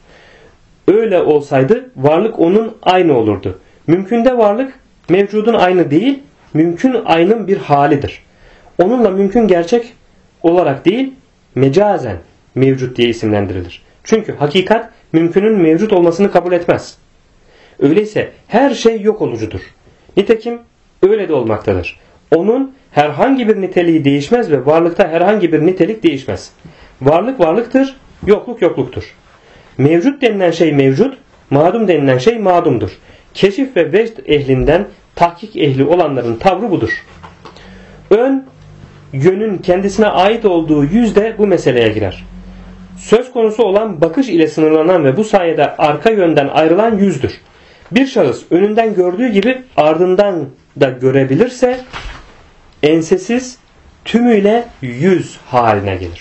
S1: Öyle olsaydı varlık onun aynı olurdu. Mümkünde varlık mevcudun aynı değil, mümkün aynın bir halidir. Onunla mümkün gerçek olarak değil, mecazen mevcut diye isimlendirilir. Çünkü hakikat mümkünün mevcut olmasını kabul etmez. Öyleyse her şey yok olucudur. Nitekim öyle de olmaktadır. Onun herhangi bir niteliği değişmez ve varlıkta herhangi bir nitelik değişmez. Varlık varlıktır, yokluk yokluktur. Mevcut denilen şey mevcut, madum denilen şey madumdur. Keşif ve vecd ehlinden tahkik ehli olanların tavrı budur. Ön yönün kendisine ait olduğu yüz de bu meseleye girer. Söz konusu olan bakış ile sınırlanan ve bu sayede arka yönden ayrılan yüzdür. Bir şahıs önünden gördüğü gibi ardından da görebilirse ensesiz tümüyle yüz haline gelir.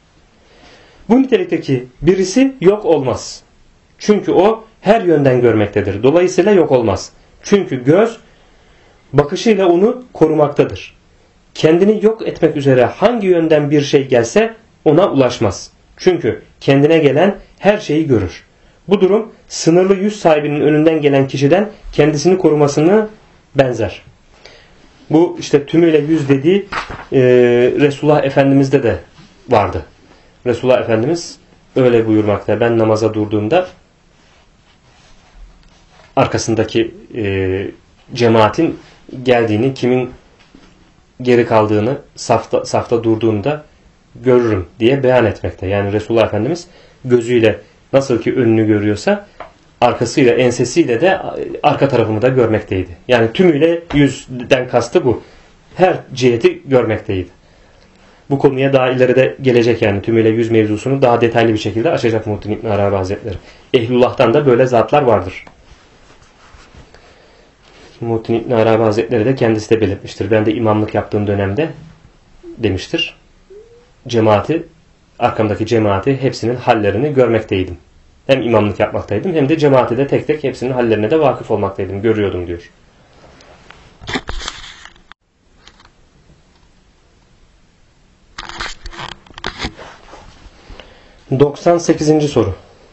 S1: Bu nitelikteki birisi yok olmaz. Çünkü o her yönden görmektedir. Dolayısıyla yok olmaz. Çünkü göz bakışıyla onu korumaktadır. Kendini yok etmek üzere hangi yönden bir şey gelse ona ulaşmaz. Çünkü kendine gelen her şeyi görür. Bu durum sınırlı yüz sahibinin önünden gelen kişiden kendisini korumasına benzer. Bu işte tümüyle yüz dediği Resulullah Efendimiz'de de vardı. Resulullah Efendimiz öyle buyurmakta. Ben namaza durduğumda arkasındaki cemaatin geldiğini, kimin geri kaldığını safta durduğunda görürüm diye beyan etmekte. Yani Resulullah Efendimiz gözüyle nasıl ki önünü görüyorsa arkasıyla, ensesiyle de arka tarafını da görmekteydi. Yani tümüyle yüzden kastı bu. Her ciheti görmekteydi. Bu konuya daha ileride gelecek, yani tümüyle yüz mevzusunu daha detaylı bir şekilde açacak Muhittin İbn Arabi Hazretleri. Ehlullah'tan da böyle zatlar vardır. Muhittin İbn Arabi Hazretleri de kendisi de belirtmiştir. Ben de imamlık yaptığım dönemde demiştir. Arkamdaki cemaati hepsinin hallerini görmekteydim. Hem imamlık yapmaktaydım hem de cemaati de tek tek hepsinin hallerine de vakıf olmaktaydım. Görüyordum diyor. ...98. soru.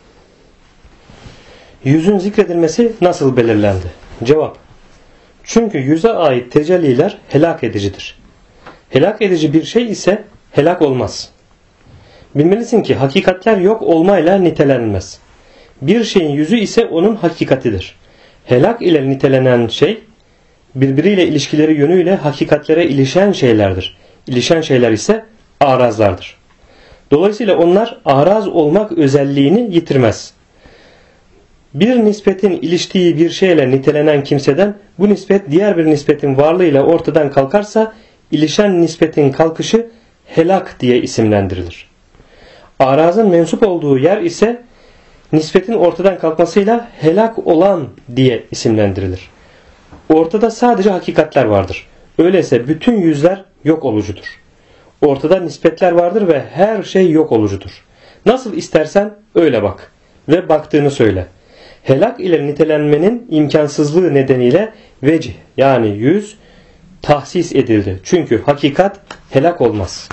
S1: Yüzün zikredilmesi nasıl belirlendi? Cevap. Çünkü yüze ait tecelliler helak edicidir. Helak edici bir şey ise helak olmaz. Bilmelisin ki hakikatler yok olmayla nitelenmez. Bir şeyin yüzü ise onun hakikatidir. Helak ile nitelenen şey birbiriyle ilişkileri yönüyle hakikatlere ilişen şeylerdir. İlişen şeyler ise arazlardır. Dolayısıyla onlar araz olmak özelliğini yitirmez. Bir nispetin iliştiği bir şeyle nitelenen kimseden bu nispet diğer bir nispetin varlığıyla ortadan kalkarsa ilişen nispetin kalkışı helak diye isimlendirilir. Arazın mensup olduğu yer ise nispetin ortadan kalkmasıyla helak olan diye isimlendirilir. Ortada sadece hakikatler vardır. Öyleyse bütün yüzler yok olucudur. Ortada nispetler vardır ve her şey yok olucudur. Nasıl istersen öyle bak ve baktığını söyle. Helak ile nitelenmenin imkansızlığı nedeniyle vecih yani yüz tahsis edildi. Çünkü hakikat helak olmaz.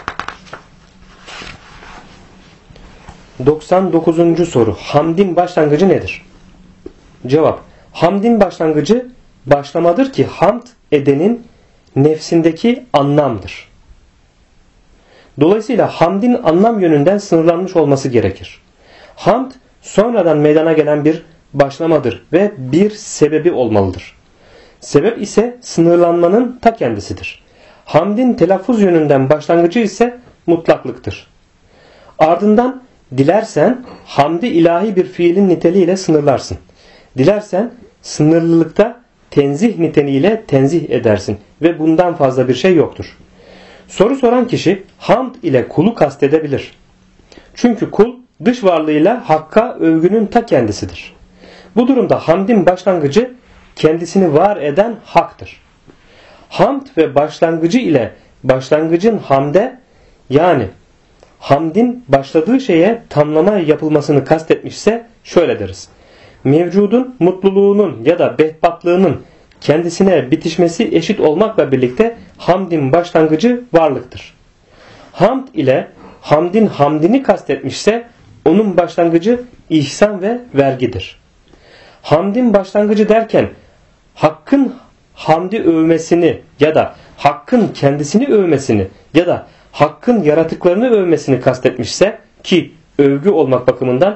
S1: 99. soru. Hamdin başlangıcı nedir? Cevap. Hamdin başlangıcı başlamadır ki hamd edenin nefsindeki anlamdır. Dolayısıyla hamdin anlam yönünden sınırlanmış olması gerekir. Hamd sonradan meydana gelen bir başlamadır ve bir sebebi olmalıdır. Sebep ise sınırlanmanın ta kendisidir. Hamdin telaffuz yönünden başlangıcı ise mutlaklıktır. Ardından dilersen hamdi ilahi bir fiilin niteliğiyle sınırlarsın. Dilersen sınırlılıkta tenzih niteliğiyle tenzih edersin ve bundan fazla bir şey yoktur. Soru soran kişi hamd ile kulu kastedebilir. Çünkü kul dış varlığıyla Hakk'a övgünün ta kendisidir. Bu durumda hamdin başlangıcı kendisini var eden Hak'tır. Hamd ve başlangıcı ile başlangıcın hamde, yani hamdin başladığı şeye tamlama yapılmasını kastetmişse şöyle deriz: mevcudun mutluluğunun ya da behbatlığının kendisine bitişmesi eşit olmakla birlikte hamdin başlangıcı varlıktır. Hamd ile hamdin hamdini kastetmişse onun başlangıcı ihsan ve vergidir. Hamdin başlangıcı derken Hakk'ın hamdi övmesini ya da Hakk'ın kendisini övmesini ya da Hakk'ın yaratıklarını övmesini kastetmişse, ki övgü olmak bakımından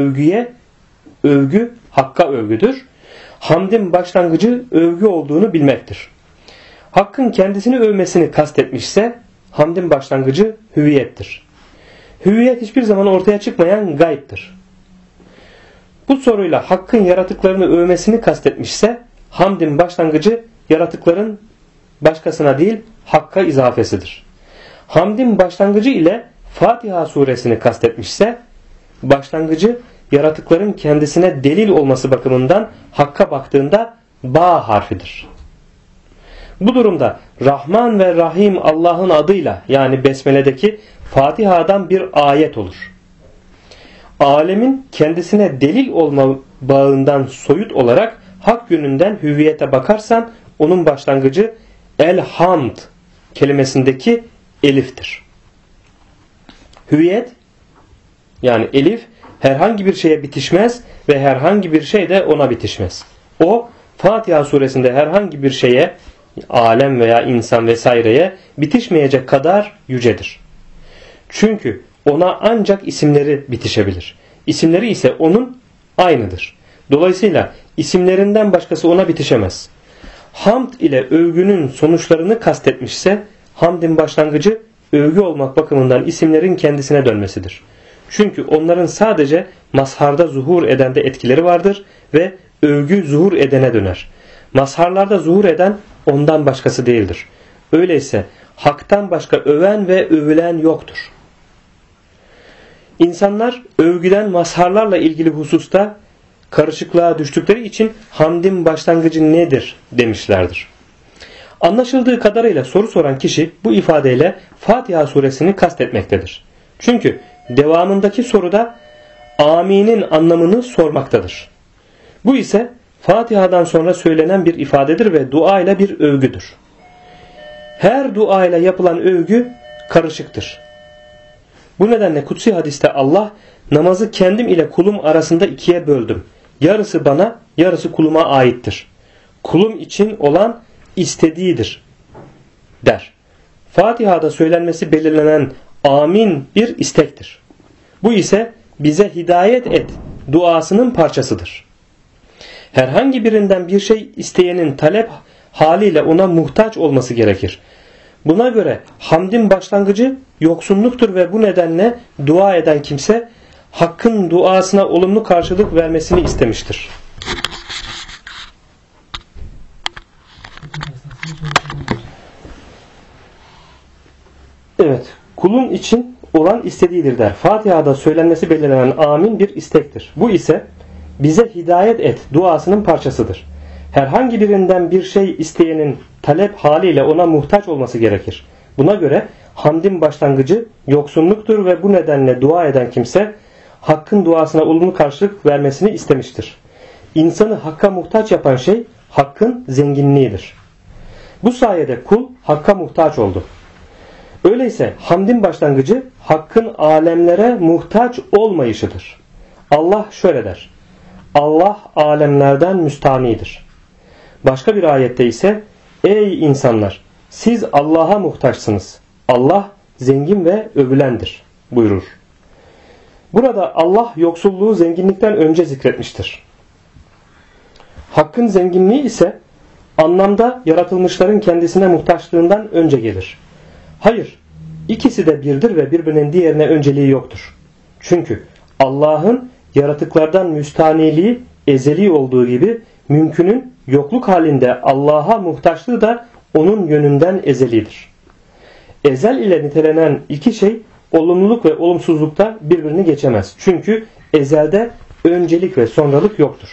S1: övgü Hakk'a övgüdür. Hamdin başlangıcı övgü olduğunu bilmektir. Hakk'ın kendisini övmesini kastetmişse hamdin başlangıcı hüviyettir. Hüviyet hiçbir zaman ortaya çıkmayan gayiptir. Bu soruyla Hakk'ın yaratıklarını övmesini kastetmişse hamdin başlangıcı yaratıkların başkasına değil Hakk'a izafesidir. Hamdin başlangıcı ile Fatiha suresini kastetmişse başlangıcı yaratıkların kendisine delil olması bakımından Hakk'a baktığında ba harfidir. Bu durumda Rahman ve Rahim Allah'ın adıyla, yani Besmele'deki Fatiha'dan bir ayet olur. Alemin kendisine delil olma bağından soyut olarak Hak yönünden hüviyete bakarsan onun başlangıcı El-Hamd kelimesindeki eliftir. Hüviyet, yani elif, herhangi bir şeye bitişmez ve herhangi bir şey de ona bitişmez. O Fatiha suresinde herhangi bir şeye, alem veya insan vesaireye bitişmeyecek kadar yücedir. Çünkü ona ancak isimleri bitişebilir. İsimleri ise onun aynıdır. Dolayısıyla isimlerinden başkası ona bitişemez. Hamd ile övgünün sonuçlarını kastetmişse hamdin başlangıcı övgü olmak bakımından isimlerin kendisine dönmesidir. Çünkü onların sadece mazharda zuhur edende etkileri vardır ve övgü zuhur edene döner. Mazharlarda zuhur eden ondan başkası değildir. Öyleyse Hak'tan başka öven ve övülen yoktur. İnsanlar övgüden mazharlarla ilgili hususta karışıklığa düştükleri için hamdin başlangıcı nedir demişlerdir. Anlaşıldığı kadarıyla soru soran kişi bu ifadeyle Fatiha suresini kastetmektedir. Çünkü devamındaki soruda aminin anlamını sormaktadır. Bu ise Fatiha'dan sonra söylenen bir ifadedir ve dua ile bir övgüdür. Her dua ile yapılan övgü karışıktır. Bu nedenle kutsi hadiste Allah, namazı kendim ile kulum arasında ikiye böldüm. Yarısı bana, yarısı kuluma aittir. Kulum için olan istediğidir der. Fatiha'da söylenmesi belirlenen amin bir istektir. Bu ise bize hidayet et duasının parçasıdır. Herhangi birinden bir şey isteyenin talep haliyle ona muhtaç olması gerekir. Buna göre hamdin başlangıcı yoksunluktur ve bu nedenle dua eden kimse Hakk'ın duasına olumlu karşılık vermesini istemiştir. Evet, kulun için olan istediğidir der. Fatiha'da söylenmesi belirlenen amin bir istektir. Bu ise bize hidayet et duasının parçasıdır. Herhangi birinden bir şey isteyenin talep haliyle ona muhtaç olması gerekir. Buna göre hamdin başlangıcı yoksunluktur ve bu nedenle dua eden kimse Hakk'ın duasına olumlu karşılık vermesini istemiştir. İnsanı Hakk'a muhtaç yapan şey Hakk'ın zenginliğidir. Bu sayede kul Hakk'a muhtaç oldu. Öyleyse hamdin başlangıcı Hakk'ın alemlere muhtaç olmayışıdır. Allah şöyle der: Allah alemlerden müstanidir. Başka bir ayette ise ey insanlar, siz Allah'a muhtaçsınız. Allah zengin ve övülendir buyurur. Burada Allah yoksulluğu zenginlikten önce zikretmiştir. Hakkın zenginliği ise anlamda yaratılmışların kendisine muhtaçlığından önce gelir. Hayır, ikisi de birdir ve birbirinin diğerine önceliği yoktur. Çünkü Allah'ın yaratıklardan müstaniliği ezeli olduğu gibi mümkünün yokluk halinde Allah'a muhtaçlığı da onun yönünden ezelidir. Ezel ile nitelenen iki şey olumluluk ve olumsuzlukta birbirini geçemez. Çünkü ezelde öncelik ve sonralık yoktur.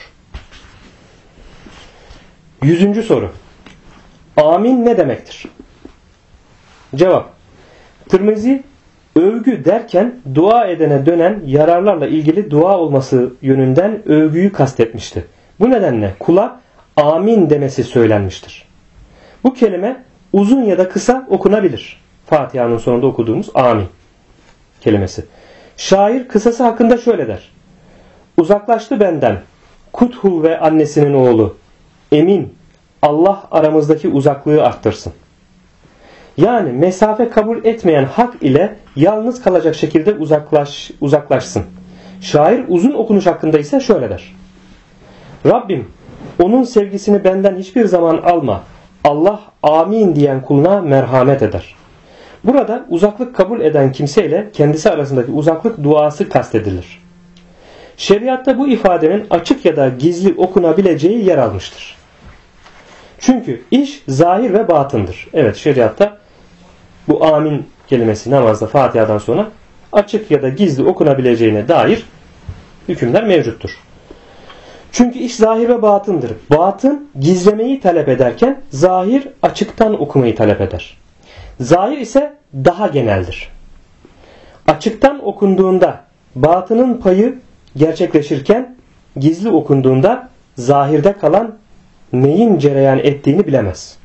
S1: 100. soru. Amin ne demektir? Cevap. Tirmizi övgü derken dua edene dönen yararlarla ilgili dua olması yönünden övgüyü kastetmişti. Bu nedenle kula amin demesi söylenmiştir. Bu kelime uzun ya da kısa okunabilir. Fatiha'nın sonunda okuduğumuz amin kelimesi. Şair kısası hakkında şöyle der. Uzaklaştı benden Kuthul ve annesinin oğlu. Emin Allah aramızdaki uzaklığı arttırsın. Yani mesafe kabul etmeyen hak ile yalnız kalacak şekilde uzaklaşsın. Şair uzun okunuş hakkında ise şöyle der. Rabbim onun sevgisini benden hiçbir zaman alma. Allah amin diyen kuluna merhamet eder. Burada uzaklık kabul eden kimse ile kendisi arasındaki uzaklık duası kastedilir. Şeriatta bu ifadenin açık ya da gizli okunabileceği yer almıştır. Çünkü iş zahir ve batındır. Evet, şeriatta bu amin kelimesi namazda Fatiha'dan sonra açık ya da gizli okunabileceğine dair hükümler mevcuttur. Çünkü iş zahir ve batındır. Batın gizlemeyi talep ederken zahir açıktan okumayı talep eder. Zahir ise daha geneldir. Açıktan okunduğunda batının payı gerçekleşirken gizli okunduğunda zahirde kalan neyin cereyan ettiğini bilemez.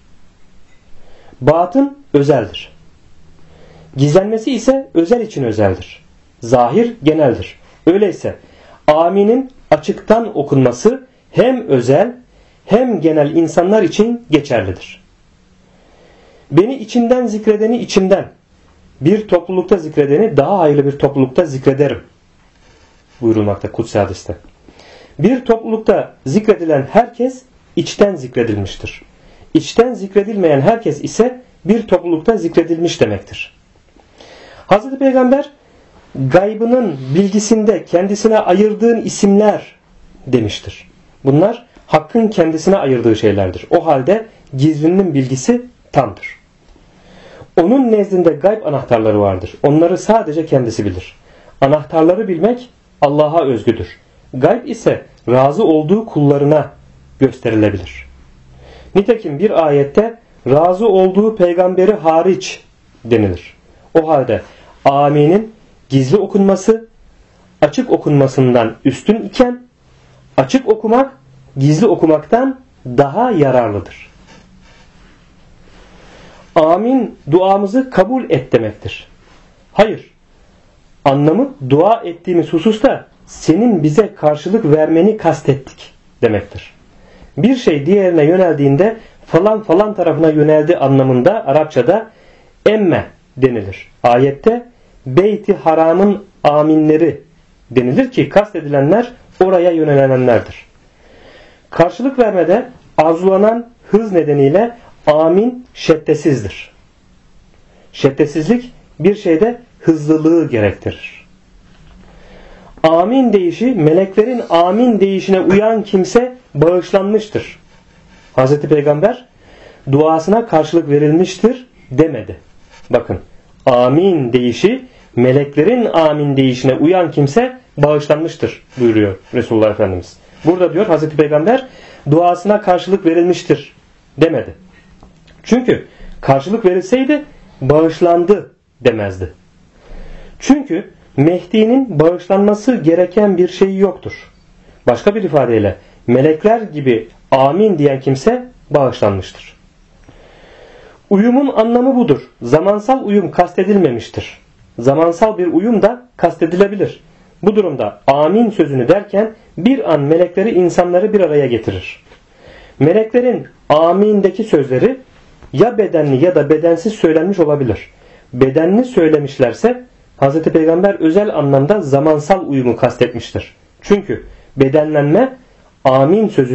S1: Batın özeldir. Gizlenmesi ise özel için özeldir. Zahir geneldir. Öyleyse aminin açıktan okunması hem özel hem genel insanlar için geçerlidir. Beni içinden zikredeni içimden, bir toplulukta zikredeni daha hayırlı bir toplulukta zikrederim buyurulmakta kutsi hadiste. Bir toplulukta zikredilen herkes içten zikredilmiştir. İçten zikredilmeyen herkes ise bir toplulukta zikredilmiş demektir. Hazreti Peygamber gaybının bilgisinde kendisine ayırdığın isimler demiştir. Bunlar Hakk'ın kendisine ayırdığı şeylerdir. O halde gizlinin bilgisi tamdır. Onun nezdinde gayb anahtarları vardır. Onları sadece kendisi bilir. Anahtarları bilmek Allah'a özgüdür. Gayb ise razı olduğu kullarına gösterilebilir. Nitekim bir ayette razı olduğu peygamberi hariç denilir. O halde aminin gizli okunması açık okunmasından üstün iken açık okumak gizli okumaktan daha yararlıdır. Amin duamızı kabul et demektir. Hayır. Anlamı dua ettiğimiz hususta senin bize karşılık vermeni kastettik demektir. Bir şey diğerine yöneldiğinde falan falan tarafına yöneldi anlamında Arapçada emme denilir. Ayette Beyt-i Haram'ın aminleri denilir ki kastedilenler oraya yönelenlerdir. Karşılık vermede arzulanan hız nedeniyle amin şeddesizdir. Şeddesizlik bir şeyde hızlılığı gerektirir. Amin deyişi meleklerin amin deyişine uyan kimse bağışlanmıştır. Hz. Peygamber duasına karşılık verilmiştir demedi. Bakın amin deyişi meleklerin amin deyişine uyan kimse bağışlanmıştır buyuruyor Resulullah Efendimiz. Burada diyor Hz. Peygamber duasına karşılık verilmiştir demedi. Çünkü karşılık verilseydi bağışlandı demezdi. Çünkü Mehdi'nin bağışlanması gereken bir şey yoktur. Başka bir ifadeyle melekler gibi amin diyen kimse bağışlanmıştır. Uyumun anlamı budur. Zamansal uyum kastedilmemiştir. Zamansal bir uyum da kastedilebilir. Bu durumda amin sözünü derken bir an melekleri insanları bir araya getirir. Meleklerin amindeki sözleri ya bedenli ya da bedensiz söylenmiş olabilir. Bedenli söylemişlerse Hz. Peygamber özel anlamda zamansal uyumu kastetmiştir. Çünkü bedenlenme amin sözünü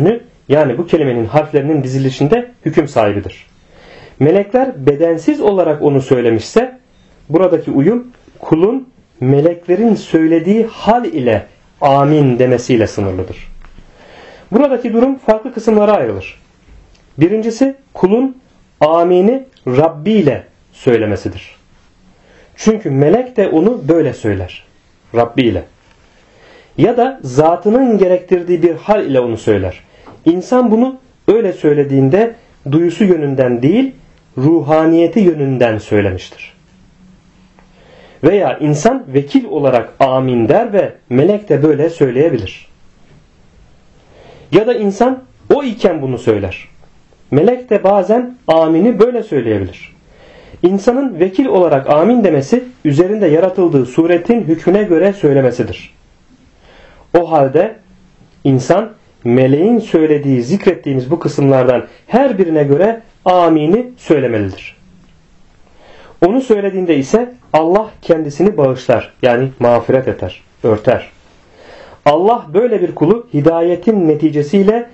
S1: Yani bu kelimenin harflerinin dizilişinde hüküm sahibidir. Melekler bedensiz olarak onu söylemişse buradaki uyum kulun meleklerin söylediği hal ile amin demesiyle sınırlıdır. Buradaki durum farklı kısımlara ayrılır. Birincisi kulun amini Rabbi ile söylemesidir. Çünkü melek de onu böyle söyler. Rabbi ile. Ya da zatının gerektirdiği bir hal ile onu söyler. İnsan bunu öyle söylediğinde duyusu yönünden değil, ruhaniyeti yönünden söylemiştir. Veya insan vekil olarak amin der ve melek de böyle söyleyebilir. Ya da insan o iken bunu söyler. Melek de bazen amini böyle söyleyebilir. İnsanın vekil olarak amin demesi üzerinde yaratıldığı suretin hükmüne göre söylemesidir. O halde insan meleğin söylediği, zikrettiğimiz bu kısımlardan her birine göre amini söylemelidir. Onu söylediğinde ise Allah kendisini bağışlar, yani mağfiret eder, örter. Allah böyle bir kulu hidayetin neticesiyle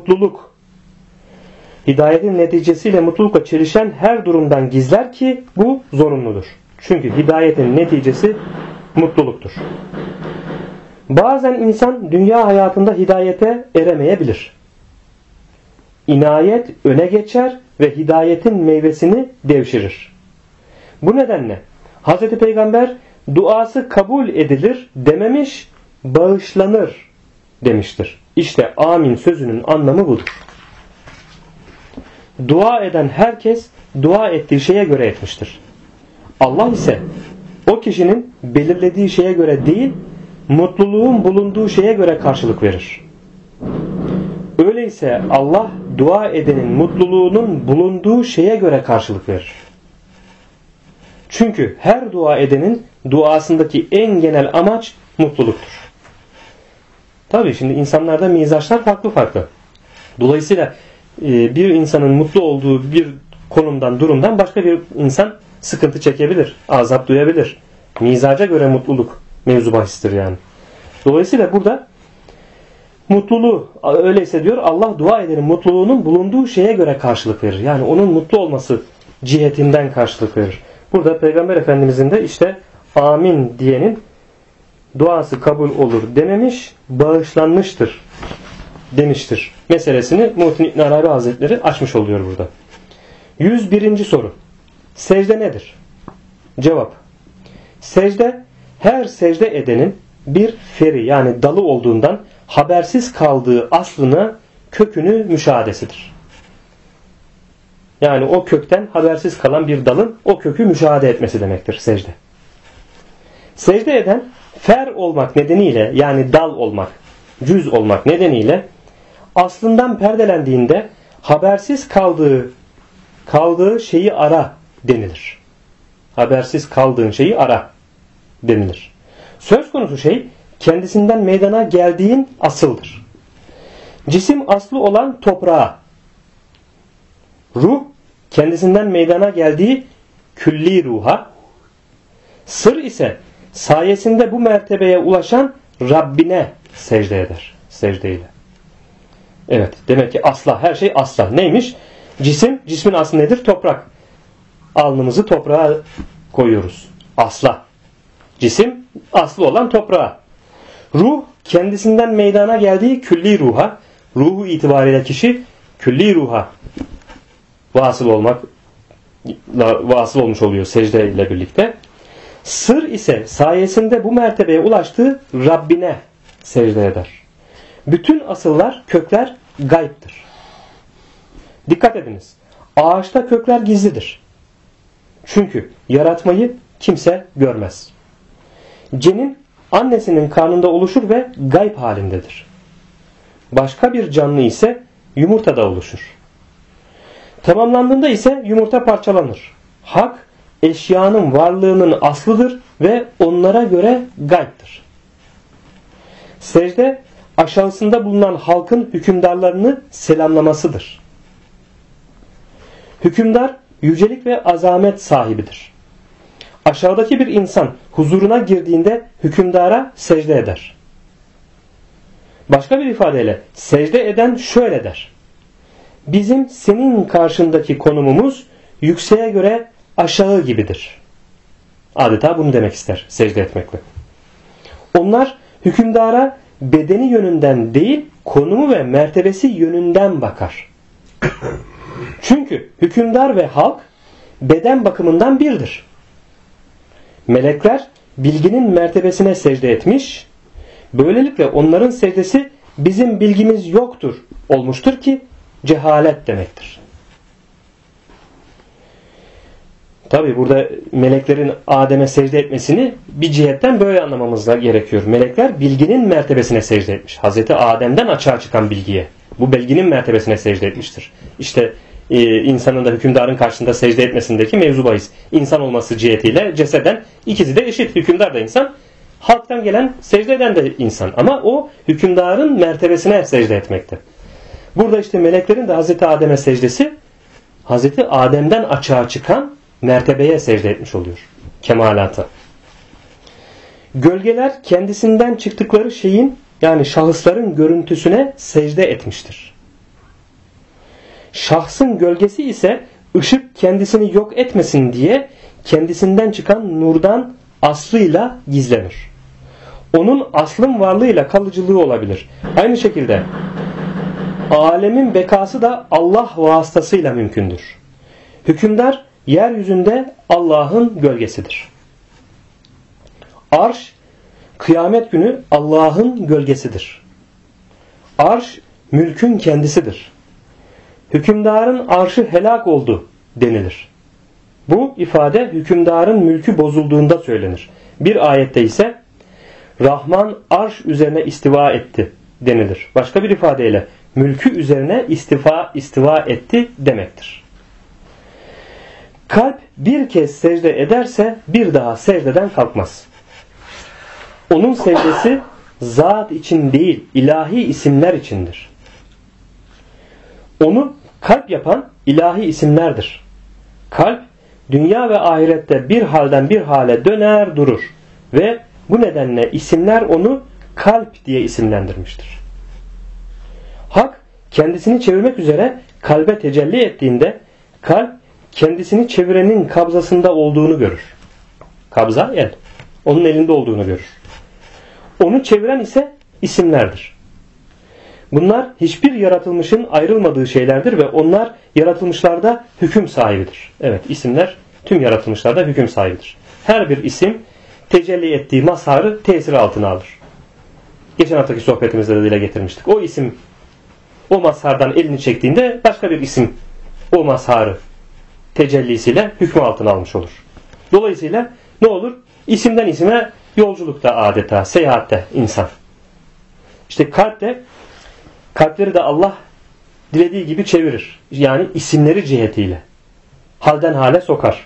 S1: mutlulukla çelişen her durumdan gizler ki bu zorunludur. Çünkü hidayetin neticesi mutluluktur. Bazen insan dünya hayatında hidayete eremeyebilir. İnayet öne geçer ve hidayetin meyvesini devşirir. Bu nedenle Hz. Peygamber duası kabul edilir dememiş, bağışlanır demiştir. İşte amin sözünün anlamı budur. Dua eden herkes dua ettiği şeye göre etmiştir. Allah ise o kişinin belirlediği şeye göre değil, mutluluğun bulunduğu şeye göre karşılık verir. Öyleyse Allah dua edenin mutluluğunun bulunduğu şeye göre karşılık verir. Çünkü her dua edenin duasındaki en genel amaç mutluluktur. Tabii şimdi insanlarda mizaçlar farklı. Dolayısıyla bir insanın mutlu olduğu bir konumdan, durumdan başka bir insan sıkıntı çekebilir, azap duyabilir. Mizaca göre mutluluk mevzu bahistir yani. Dolayısıyla burada mutluluğu öyleyse diyor Allah dua edenin mutluluğunun bulunduğu şeye göre karşılık verir. Yani onun mutlu olması cihetinden karşılık verir. Burada Peygamber Efendimizin de işte amin diyenin duası kabul olur dememiş, bağışlanmıştır demiştir. Meselesini Muhittin İbn Arabi Hazretleri açmış oluyor burada. 101. soru. Secde nedir? Cevap. Secde her secde edenin bir feri yani dalı olduğundan habersiz kaldığı aslına kökünü müşahadesidir. Yani o kökten habersiz kalan bir dalın o kökü müşahede etmesi demektir secde. Secde eden fer olmak nedeniyle yani dal olmak, cüz olmak nedeniyle aslından perdelendiğinde habersiz kaldığı şeyi ara denilir. Habersiz kaldığın şeyi ara denilir. Söz konusu şey kendisinden meydana geldiğin asıldır. Cisim aslı olan toprağa, ruh kendisinden meydana geldiği külli ruha, sır ise sayesinde bu mertebeye ulaşan Rabbine secde eder. Secdeyle. Evet, demek ki asla, her şey asla. Neymiş? Cismin aslı nedir? Toprak. Alnımızı toprağa koyuyoruz. Asla. Cisim aslı olan toprağa. Ruh kendisinden meydana geldiği külli ruha, ruhu itibariyle kişi külli ruha vasıl olmuş oluyor secde ile birlikte. Sır ise sayesinde bu mertebeye ulaştığı Rabbine secde eder. Bütün asıllar, kökler gayiptir. Dikkat ediniz. Ağaçta kökler gizlidir. Çünkü yaratmayı kimse görmez. Cenin annesinin karnında oluşur ve gayb halindedir. Başka bir canlı ise yumurtada oluşur. Tamamlandığında ise yumurta parçalanır. Hak, eşyanın varlığının aslıdır ve onlara göre gaybdır. Secde, aşağısında bulunan halkın hükümdarlarını selamlamasıdır. Hükümdar, yücelik ve azamet sahibidir. Aşağıdaki bir insan huzuruna girdiğinde hükümdara secde eder. Başka bir ifadeyle secde eden şöyle der: bizim senin karşındaki konumumuz yükseğe göre aşağı gibidir. Adeta bunu demek ister secde etmekle. Onlar hükümdara bedeni yönünden değil, konumu ve mertebesi yönünden bakar. Çünkü hükümdar ve halk beden bakımından birdir. Melekler bilginin mertebesine secde etmiş, böylelikle onların secdesi bizim bilgimiz yoktur olmuştur ki cehalet demektir. Tabi burada meleklerin Adem'e secde etmesini bir cihetten böyle anlamamız da gerekiyor. Melekler bilginin mertebesine secde etmiş. Hazreti Adem'den açığa çıkan bilgiye. Bu bilginin mertebesine secde etmiştir. İşte insanın da hükümdarın karşısında secde etmesindeki mevzu bahis. İnsan olması cihetiyle ceseden ikisi de eşit. Hükümdar da insan, halktan gelen secde eden de insan. Ama o hükümdarın mertebesine secde etmekte. Burada işte meleklerin de Hazreti Adem'e secdesi Hazreti Adem'den açığa çıkan mertebeye secde etmiş oluyor. Kemalata. Gölgeler kendisinden çıktıkları şeyin, yani şahısların görüntüsüne secde etmiştir. Şahsın gölgesi ise ışık kendisini yok etmesin diye kendisinden çıkan nurdan aslıyla gizlenir. Onun aslın varlığıyla kalıcılığı olabilir. Aynı şekilde alemin bekası da Allah vasıtasıyla mümkündür. Hükümdar yeryüzünde Allah'ın gölgesidir. Arş kıyamet günü Allah'ın gölgesidir. Arş mülkün kendisidir. Hükümdarın arşı helak oldu denilir. Bu ifade hükümdarın mülkü bozulduğunda söylenir. Bir ayette ise Rahman arş üzerine istiva etti denilir. Başka bir ifadeyle mülkü üzerine istiva etti demektir. Kalp bir kez secde ederse bir daha secdeden kalkmaz. Onun secdesi zat için değil, ilahi isimler içindir. Onu kalp yapan ilahi isimlerdir. Kalp dünya ve ahirette bir halden bir hale döner durur ve bu nedenle isimler onu kalp diye isimlendirmiştir. Hak kendisini çevirmek üzere kalbe tecelli ettiğinde kalp kendisini çevirenin kabzasında olduğunu görür. Kabza el. Onun elinde olduğunu görür. Onu çeviren ise isimlerdir. Bunlar hiçbir yaratılmışın ayrılmadığı şeylerdir ve onlar yaratılmışlarda hüküm sahibidir. Evet, isimler tüm yaratılmışlarda hüküm sahibidir. Her bir isim tecelli ettiği mazharı tesiri altına alır. Geçen haftaki sohbetimizde de dile getirmiştik. O isim o mazhardan elini çektiğinde başka bir isim o mazharı tecellisiyle hükmü altına almış olur. Dolayısıyla ne olur? İsimden isime yolculukta adeta, seyahatte insan. İşte kalpleri de Allah dilediği gibi çevirir. Yani isimleri cihetiyle. Halden hale sokar.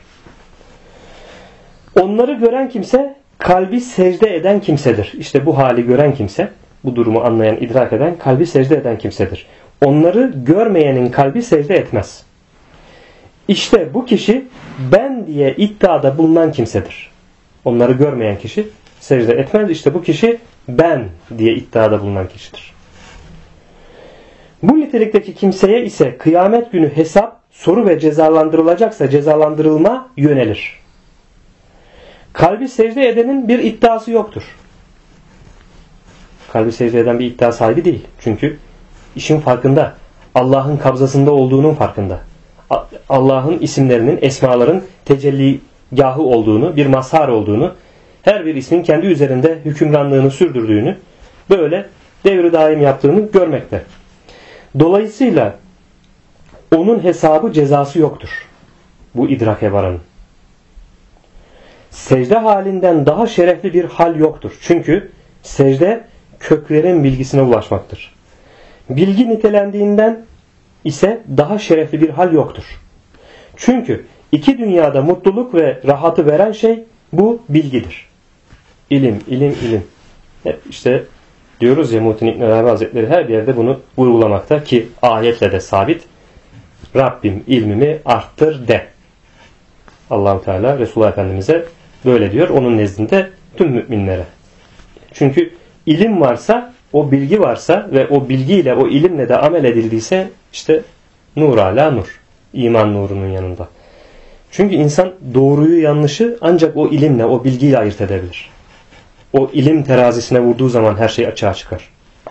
S1: Onları gören kimse kalbi secde eden kimsedir. İşte bu hali gören kimse, bu durumu anlayan, idrak eden, kalbi secde eden kimsedir. Onları görmeyenin kalbi secde etmez. İşte bu kişi ben diye iddiada bulunan kimsedir. Onları görmeyen kişi secde etmez. İşte bu kişi ben diye iddiada bulunan kişidir. Bu nitelikteki kimseye ise kıyamet günü hesap, soru ve cezalandırılacaksa cezalandırılma yönelir. Kalbi secde edenin bir iddiası yoktur. Kalbi secde eden bir iddia sahibi değil. Çünkü işin farkında. Allah'ın kabzasında olduğunun farkında. Allah'ın isimlerinin, esmaların tecelligahı olduğunu, bir mazhar olduğunu, her bir ismin kendi üzerinde hükümranlığını sürdürdüğünü, böyle devri daim yaptığını görmekte. Dolayısıyla onun hesabı, cezası yoktur. Bu idrake varanın. Secde halinden daha şerefli bir hal yoktur. Çünkü secde köklerin bilgisine ulaşmaktır. Bilgi nitelendiğinden ise daha şerefli bir hal yoktur. Çünkü iki dünyada mutluluk ve rahatı veren şey bu bilgidir. İlim, ilim, ilim. Hep işte diyoruz ya, Muhittin İbn Arabi Hazretleri her yerde bunu vurgulamakta ki ayetle de sabit. Rabbim ilmimi arttır de. Allah-u Teala Resulullah Efendimiz'e böyle diyor. Onun nezdinde tüm müminlere. Çünkü ilim varsa o bilgi varsa ve o bilgiyle, o ilimle de amel edildiyse işte nur ala nur. İman nurunun yanında. Çünkü insan doğruyu yanlışı ancak o ilimle, o bilgiyle ayırt edebilir. O ilim terazisine vurduğu zaman her şey açığa çıkar.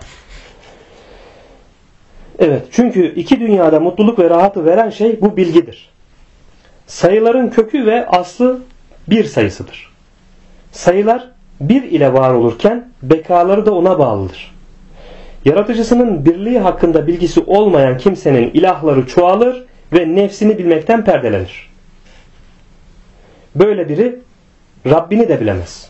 S1: Evet, çünkü iki dünyada mutluluk ve rahatı veren şey bu bilgidir. Sayıların kökü ve aslı bir sayısıdır. Sayılar bir ile var olurken bekaları da ona bağlıdır. Yaratıcısının birliği hakkında bilgisi olmayan kimsenin ilahları çoğalır ve nefsini bilmekten perdelenir. Böyle biri Rabbini de bilemez.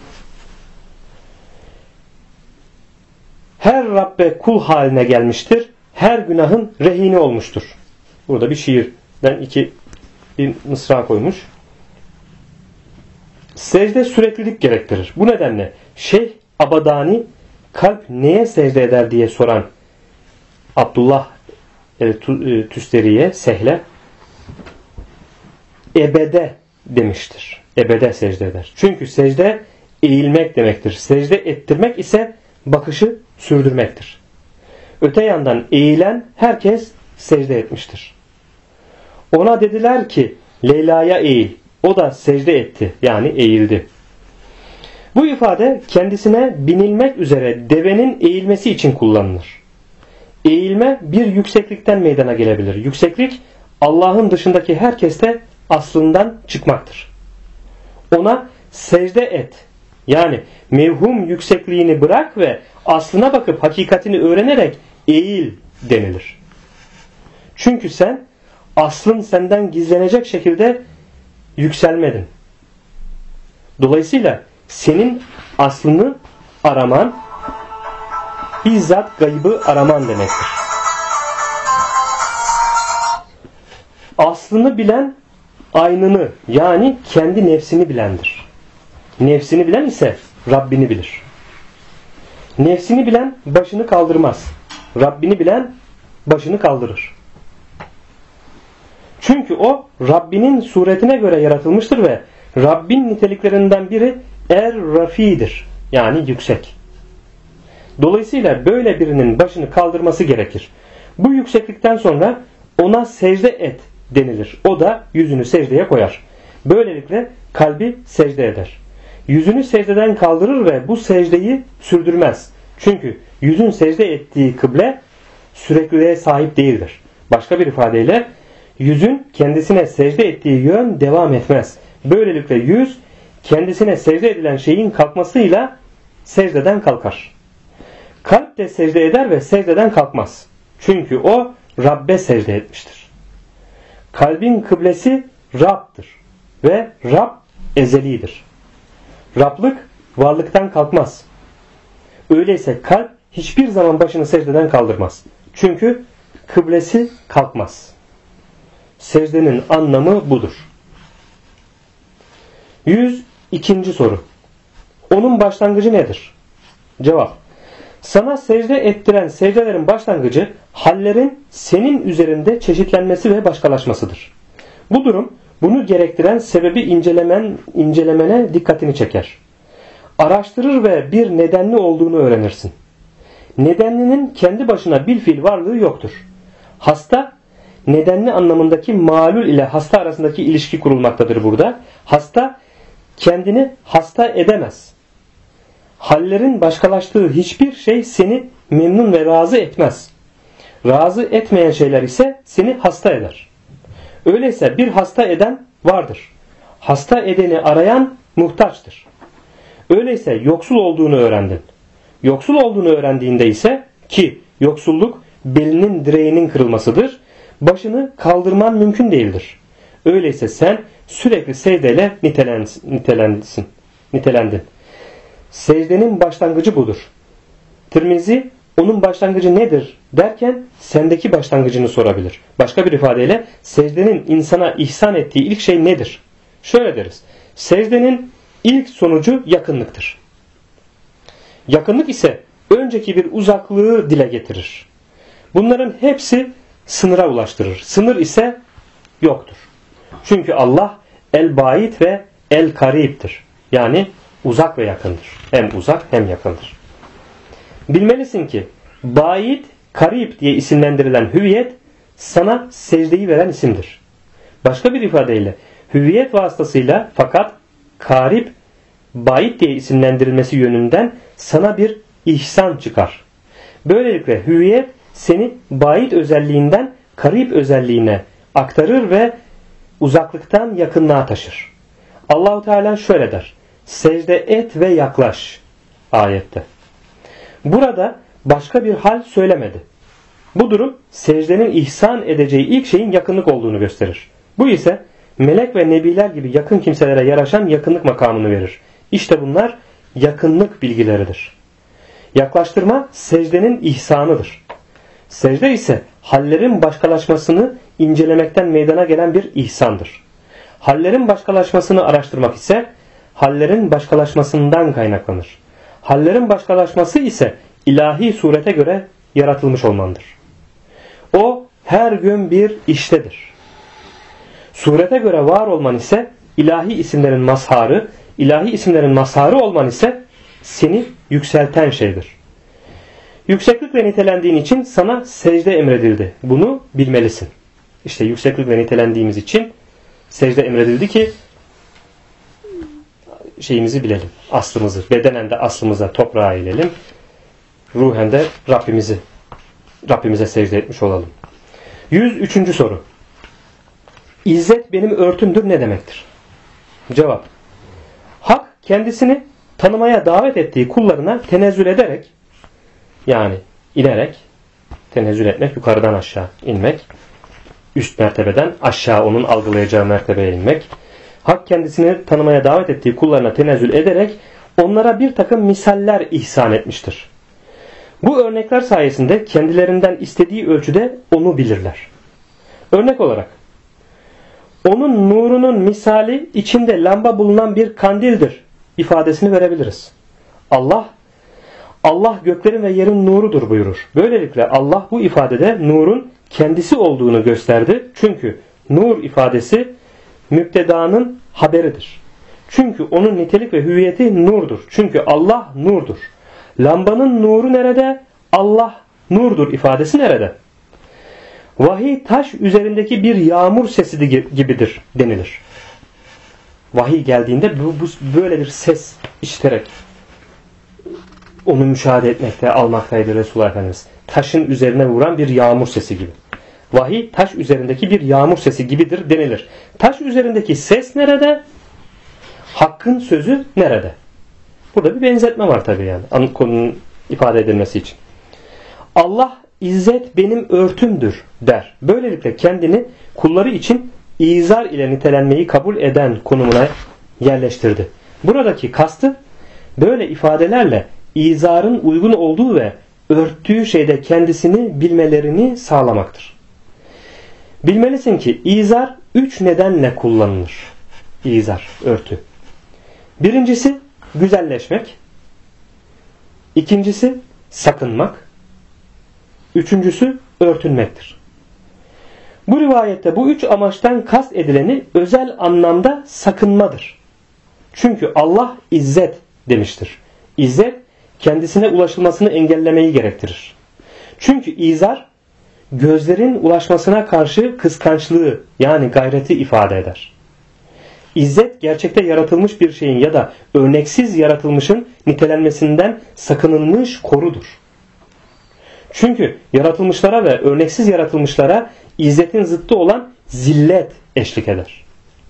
S1: Her Rabbe kul haline gelmiştir. Her günahın rehini olmuştur. Burada bir şiirden bir mısra koymuş. Secde süreklilik gerektirir. Bu nedenle Şeyh Abadani kalp neye secde eder diye soran Abdullah Tüsteri'ye, Sehle ebede demiştir. Ebede secde eder. Çünkü secde eğilmek demektir. Secde ettirmek ise bakışı sürdürmektir. Öte yandan eğilen herkes secde etmiştir. Ona dediler ki Leyla'ya eğil. O da secde etti. Yani eğildi. Bu ifade kendisine binilmek üzere devenin eğilmesi için kullanılır. Eğilme bir yükseklikten meydana gelebilir. Yükseklik Allah'ın dışındaki herkeste aslından çıkmaktır. Ona secde et. Yani mevhum yüksekliğini bırak ve aslına bakıp hakikatini öğrenerek eğil denilir. Çünkü sen aslın senden gizlenecek şekilde yükselmedin. Dolayısıyla senin aslını araman bizzat gaybı araman demektir. Aslını bilen aynını yani kendi nefsini bilendir. Nefsini bilen ise Rabbini bilir. Nefsini bilen başını kaldırmaz. Rabbini bilen başını kaldırır. Çünkü o Rabbinin suretine göre yaratılmıştır ve Rabbin niteliklerinden biri Er-Rafi'dir. Yani yüksek. Dolayısıyla böyle birinin başını kaldırması gerekir. Bu yükseklikten sonra ona secde et denilir. O da yüzünü secdeye koyar. Böylelikle kalbi secde eder. Yüzünü secdeden kaldırır ve bu secdeyi sürdürmez. Çünkü yüzün secde ettiği kıble sürekliliğe sahip değildir. Başka bir ifadeyle yüzün kendisine secde ettiği yön devam etmez. Böylelikle yüz kendisine secde edilen şeyin kalkmasıyla secdeden kalkar. Kalp de secde eder ve secdeden kalkmaz. Çünkü o Rabbe secde etmiştir. Kalbin kıblesi Rab'dır ve Rab ezelidir. Rablık varlıktan kalkmaz. Öyleyse kalp hiçbir zaman başını secdeden kaldırmaz. Çünkü kıblesi kalkmaz. Secdenin anlamı budur. 102. soru. Onun başlangıcı nedir? Cevap. Sana secde ettiren secdelerin başlangıcı hallerin senin üzerinde çeşitlenmesi ve başkalaşmasıdır. Bu durum bunu gerektiren sebebi incelemene dikkatini çeker. Araştırır ve bir nedenli olduğunu öğrenirsin. Nedenlinin kendi başına bilfiil varlığı yoktur. Hasta, nedenli anlamındaki malul ile hasta arasındaki ilişki kurulmaktadır burada. Hasta kendini hasta edemez. Hallerin başkalaştığı hiçbir şey seni memnun ve razı etmez. Razı etmeyen şeyler ise seni hasta eder. Öyleyse bir hasta eden vardır. Hasta edeni arayan muhtaçtır. Öyleyse yoksul olduğunu öğrendin. Yoksul olduğunu öğrendiğinde ise ki yoksulluk belinin direğinin kırılmasıdır. Başını kaldırman mümkün değildir. Öyleyse sen sürekli secdeyle nitelendin. Secdenin başlangıcı budur. Tirmizi onun başlangıcı nedir derken sendeki başlangıcını sorabilir. Başka bir ifadeyle secdenin insana ihsan ettiği ilk şey nedir? Şöyle deriz. Secdenin ilk sonucu yakınlıktır. Yakınlık ise önceki bir uzaklığı dile getirir. Bunların hepsi sınıra ulaştırır. Sınır ise yoktur. Çünkü Allah el-Bait ve el-Karib'dir. Yani uzak ve yakındır. Hem uzak hem yakındır. Bilmelisin ki Ba'id, Karib diye isimlendirilen hüviyet sana secdeyi veren isimdir. Başka bir ifadeyle hüviyet vasıtasıyla fakat Karib, Ba'id diye isimlendirilmesi yönünden sana bir ihsan çıkar. Böylelikle hüviyet seni Ba'id özelliğinden Karib özelliğine aktarır ve uzaklıktan yakınlığa taşır. Allahu Teala şöyle der: secde et ve yaklaş ayette. Burada başka bir hal söylemedi. Bu durum secdenin ihsan edeceği ilk şeyin yakınlık olduğunu gösterir. Bu ise melek ve nebiler gibi yakın kimselere yaraşan yakınlık makamını verir. İşte bunlar yakınlık bilgileridir. Yaklaştırma secdenin ihsanıdır. Secde ise hallerin başkalaşmasını incelemekten meydana gelen bir ihsandır. Hallerin başkalaşmasını araştırmak ise hallerin başkalaşmasından kaynaklanır. Hallerin başkalaşması ise ilahi surete göre yaratılmış olmandır. O her gün bir iştedir. Surete göre var olman ise ilahi isimlerin mazharı, ilahi isimlerin mazharı olman ise seni yükselten şeydir. Yükseklikle nitelendiğin için sana secde emredildi. Bunu bilmelisin. İşte yükseklikle nitelendiğimiz için secde emredildi ki şeyimizi bilelim. Aslımızı, bedenen de aslımıza toprağa eğilelim. Ruhen de Rabbimize secde etmiş olalım. 103. soru. İzzet benim örtümdür ne demektir? Cevap. Hak kendisini tanımaya davet ettiği kullarına tenezzül ederek, yani inerek, tenezzül etmek, yukarıdan aşağı inmek, üst mertebeden aşağı onun algılayacağı mertebeye inmek. Hak kendisini tanımaya davet ettiği kullarına tenezzül ederek onlara bir takım misaller ihsan etmiştir. Bu örnekler sayesinde kendilerinden istediği ölçüde onu bilirler. Örnek olarak, onun nurunun misali içinde lamba bulunan bir kandildir ifadesini verebiliriz. Allah göklerin ve yerin nurudur buyurur. Böylelikle Allah bu ifadede nurun kendisi olduğunu gösterdi. Çünkü nur ifadesi müptedanın haberidir. Çünkü onun nitelik ve hüviyeti nurdur. Çünkü Allah nurdur. Lambanın nuru nerede? Allah nurdur ifadesi nerede? Vahiy taş üzerindeki bir yağmur sesi gibidir denilir. Vahiy geldiğinde bu böyle bir ses işiterek onu müşahede etmekte, almaktaydı Resulullah Efendimiz. Taşın üzerine vuran bir yağmur sesi gibi. Vahiy taş üzerindeki bir yağmur sesi gibidir denilir. Taş üzerindeki ses nerede? Hakkın sözü nerede? Burada bir benzetme var tabii yani. Konunun ifade edilmesi için. Allah İzzet benim örtümdür der. Böylelikle kendini kulları için izar ile nitelenmeyi kabul eden konumuna yerleştirdi. Buradaki kastı böyle ifadelerle izarın uygun olduğu ve örttüğü şeyde kendisini bilmelerini sağlamaktır. Bilmelisin ki izar 3 nedenle kullanılır. İzar, örtü. Birincisi güzelleşmek. İkincisi sakınmak. Üçüncüsü örtünmektir. Bu rivayette bu 3 amaçtan kast edileni özel anlamda sakınmadır. Çünkü Allah izzet demiştir. İzzet kendisine ulaşılmasını engellemeyi gerektirir. Çünkü izar gözlerin ulaşmasına karşı kıskançlığı yani gayreti ifade eder. İzzet gerçekte yaratılmış bir şeyin ya da örneksiz yaratılmışın nitelenmesinden sakınılmış korudur. Çünkü yaratılmışlara ve örneksiz yaratılmışlara izzetin zıttı olan zillet eşlik eder.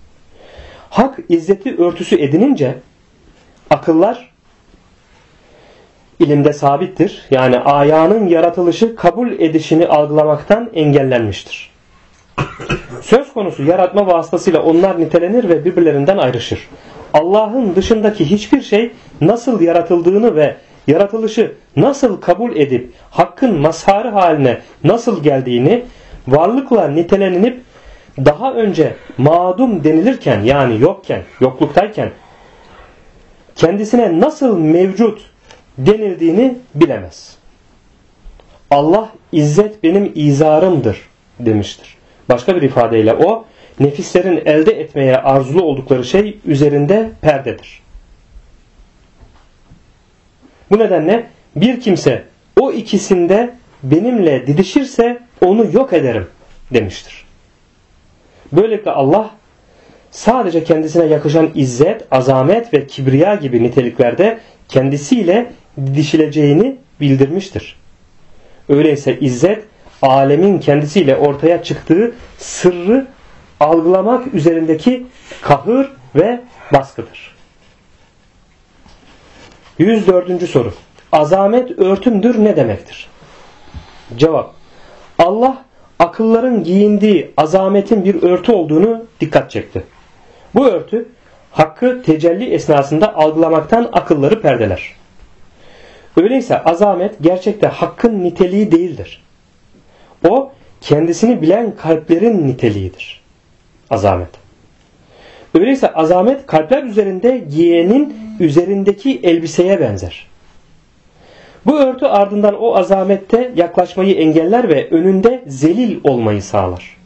S1: Hak izzeti örtüsü edinince akıllar ilimde sabittir. Yani ayağının yaratılışı kabul edişini algılamaktan engellenmiştir. Söz konusu yaratma vasıtasıyla onlar nitelenir ve birbirlerinden ayrışır. Allah'ın dışındaki hiçbir şey nasıl yaratıldığını ve yaratılışı nasıl kabul edip hakkın mazharı haline nasıl geldiğini varlıkla nitelenip daha önce mağdum denilirken yani yokken, yokluktayken kendisine nasıl mevcut denildiğini bilemez. Allah izzet benim izarımdır demiştir. Başka bir ifadeyle o nefislerin elde etmeye arzulu oldukları şey üzerinde perdedir. Bu nedenle Bir kimse o ikisinde benimle didişirse onu yok ederim demiştir. Böylelikle Allah sadece kendisine yakışan izzet, azamet ve kibriya gibi niteliklerde kendisiyle didişileceğini bildirmiştir. Öyleyse izzet, alemin kendisiyle ortaya çıktığı sırrı algılamak üzerindeki kahır ve baskıdır. 104. soru. Azamet örtümdür ne demektir? Cevap. Allah akılların giyindiği azametin bir örtü olduğunu dikkat çekti. Bu örtü hakkı tecelli esnasında algılamaktan akılları perdeler. Öyleyse azamet gerçekte hakkın niteliği değildir. O kendisini bilen kalplerin niteliğidir. Azamet. Öyleyse azamet kalpler üzerinde giyenin üzerindeki elbiseye benzer. Bu örtü ardından o azamette yaklaşmayı engeller ve önünde zelil olmayı sağlar.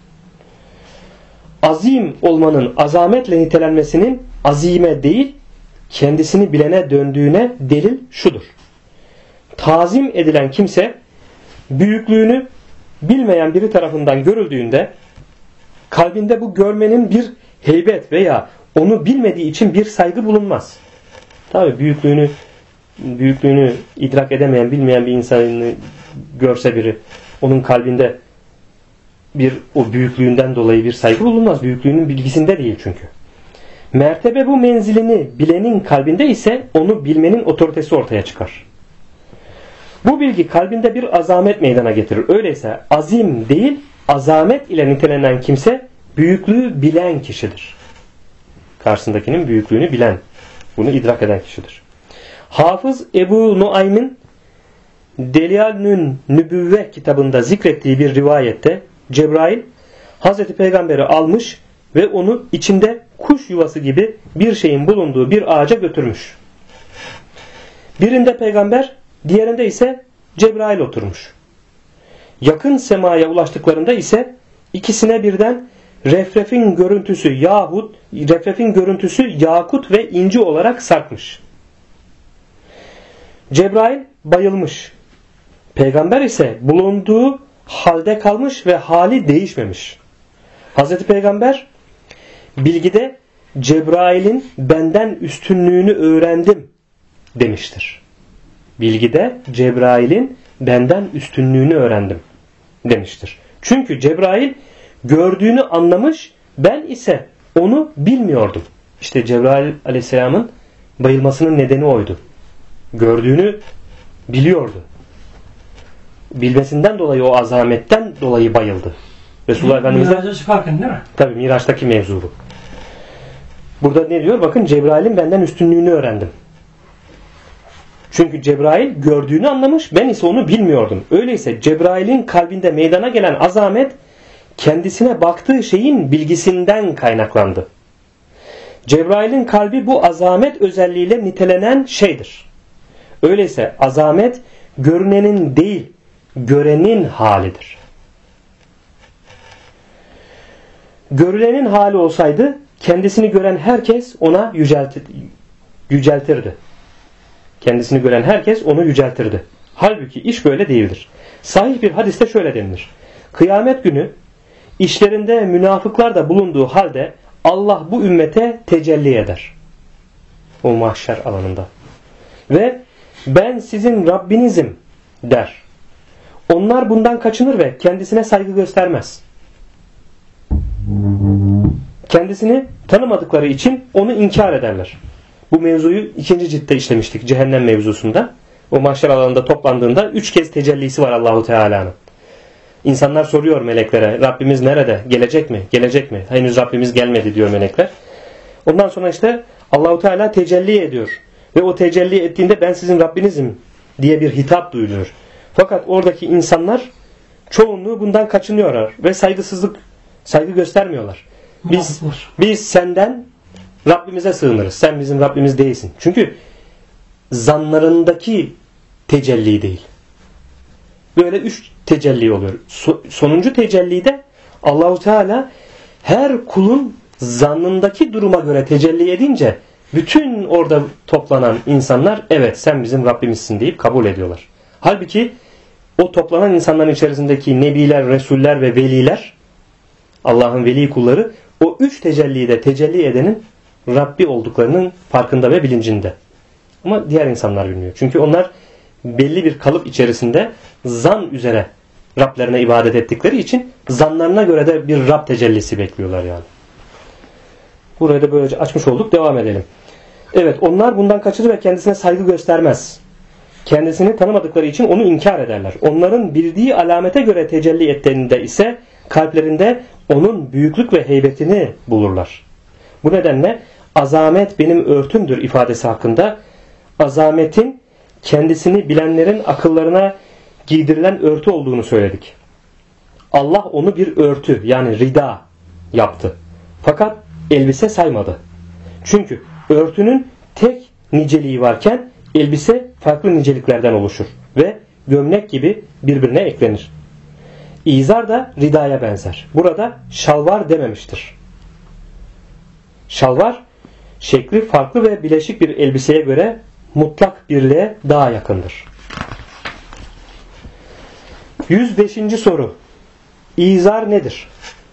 S1: Azim olmanın azametle nitelenmesinin azime değil, kendisini bilene döndüğüne delil şudur. Tazim edilen kimse büyüklüğünü bilmeyen biri tarafından görüldüğünde kalbinde bu görmenin bir heybet veya onu bilmediği için bir saygı bulunmaz. Tabii büyüklüğünü idrak edemeyen, bilmeyen bir insanı görse biri, onun kalbinde o büyüklüğünden dolayı bir saygı bulunmaz. Büyüklüğünün bilgisinde değil çünkü. Mertebe bu menzilini bilenin kalbinde ise onu bilmenin otoritesi ortaya çıkar. Bu bilgi kalbinde bir azamet meydana getirir. Öyleyse azim değil, azamet ile nitelenen kimse büyüklüğü bilen kişidir. Karşısındakinin büyüklüğünü bilen, bunu idrak eden kişidir. Hafız Ebu Nuaym'ın Delialnün Nübüvve kitabında zikrettiği bir rivayette Cebrail Hazreti Peygamber'i almış ve onu içinde kuş yuvası gibi bir şeyin bulunduğu bir ağaca götürmüş. Birinde peygamber, diğerinde ise Cebrail oturmuş. Yakın semaya ulaştıklarında ise ikisine birden refrefin görüntüsü yakut ve inci olarak sarkmış. Cebrail bayılmış. Peygamber ise bulunduğu halde kalmış ve hali değişmemiş. Hazreti Peygamber bilgide Cebrail'in benden üstünlüğünü öğrendim demiştir. Bilgide Cebrail'in benden üstünlüğünü öğrendim demiştir. Çünkü Cebrail gördüğünü anlamış, ben ise onu bilmiyordum. İşte Cebrail aleyhisselamın bayılmasının nedeni oydu. Gördüğünü biliyordu. Bilmesinden dolayı, o azametten dolayı bayıldı. Resulullah Efendimiz'e
S2: Miraç'a çıkarken değil mi?
S1: Tabii Miraç'taki mevzu bu. Burada ne diyor? Bakın, Cebrail'in benden üstünlüğünü öğrendim. Çünkü Cebrail gördüğünü anlamış, ben ise onu bilmiyordum. Öyleyse Cebrail'in kalbinde meydana gelen azamet kendisine baktığı şeyin bilgisinden kaynaklandı. Cebrail'in kalbi bu azamet özelliğiyle nitelenen şeydir. Öyleyse azamet görünenin değil, görenin halidir. Görülenin hali olsaydı kendisini gören herkes ona yüceltirdi. Kendisini gören herkes onu yüceltirdi. Halbuki iş böyle değildir. Sahih bir hadiste şöyle denilir. Kıyamet günü işlerinde münafıklar da bulunduğu halde Allah bu ümmete tecelli eder. O mahşer alanında. Ve ben sizin Rabbinizim der. Onlar bundan kaçınır ve kendisine saygı göstermez. Kendisini tanımadıkları için onu inkar ederler. Bu mevzuyu 2. ciltte işlemiştik, cehennem mevzusunda. O mahşer alanında toplandığında 3 kez tecellisi var Allahu Teala'nın. İnsanlar soruyor meleklere, Rabbimiz nerede? Gelecek mi? Gelecek mi? Henüz Rabbimiz gelmedi diyor melekler. Ondan sonra işte Allahu Teala tecelli ediyor. Ve o tecelli ettiğinde ben sizin Rabbinizim diye bir hitap duyuluyor. Fakat oradaki insanlar çoğunluğu bundan kaçınıyorlar ve saygı göstermiyorlar. Biz senden Rabbimize sığınırız. Sen bizim Rabbimiz değilsin. Çünkü zanlarındaki tecelli değil. Böyle 3 tecelli oluyor. Sonuncu tecellide Allahu Teala her kulun zannındaki duruma göre tecelli edince Bütün orada toplanan insanlar evet sen bizim Rabbimizsin deyip kabul ediyorlar. Halbuki o toplanan insanların içerisindeki nebiler, resuller ve veliler, Allah'ın veli kulları, o üç tecellide tecelli edenin Rabbi olduklarının farkında ve bilincinde. Ama diğer insanlar bilmiyor. Çünkü onlar belli bir kalıp içerisinde zan üzere Rablerine ibadet ettikleri için zanlarına göre de bir Rab tecellisi bekliyorlar yani. Burayı da böylece açmış olduk. Devam edelim. Evet, onlar bundan kaçınır ve kendisine saygı göstermez. Kendisini tanımadıkları için onu inkar ederler. Onların bildiği alamete göre tecelli ettiğinde ise kalplerinde onun büyüklük ve heybetini bulurlar. Bu nedenle azamet benim örtümdür ifadesi hakkında azametin kendisini bilenlerin akıllarına giydirilen örtü olduğunu söyledik. Allah onu bir örtü yani rida yaptı. Fakat elbise saymadı. Çünkü örtünün tek niceliği varken elbise farklı niceliklerden oluşur ve gömlek gibi birbirine eklenir. İzar da ridaya benzer. Burada şalvar dememiştir. Şalvar şekli farklı ve bileşik bir elbiseye göre mutlak birliğe daha yakındır. 105. soru. İzar nedir?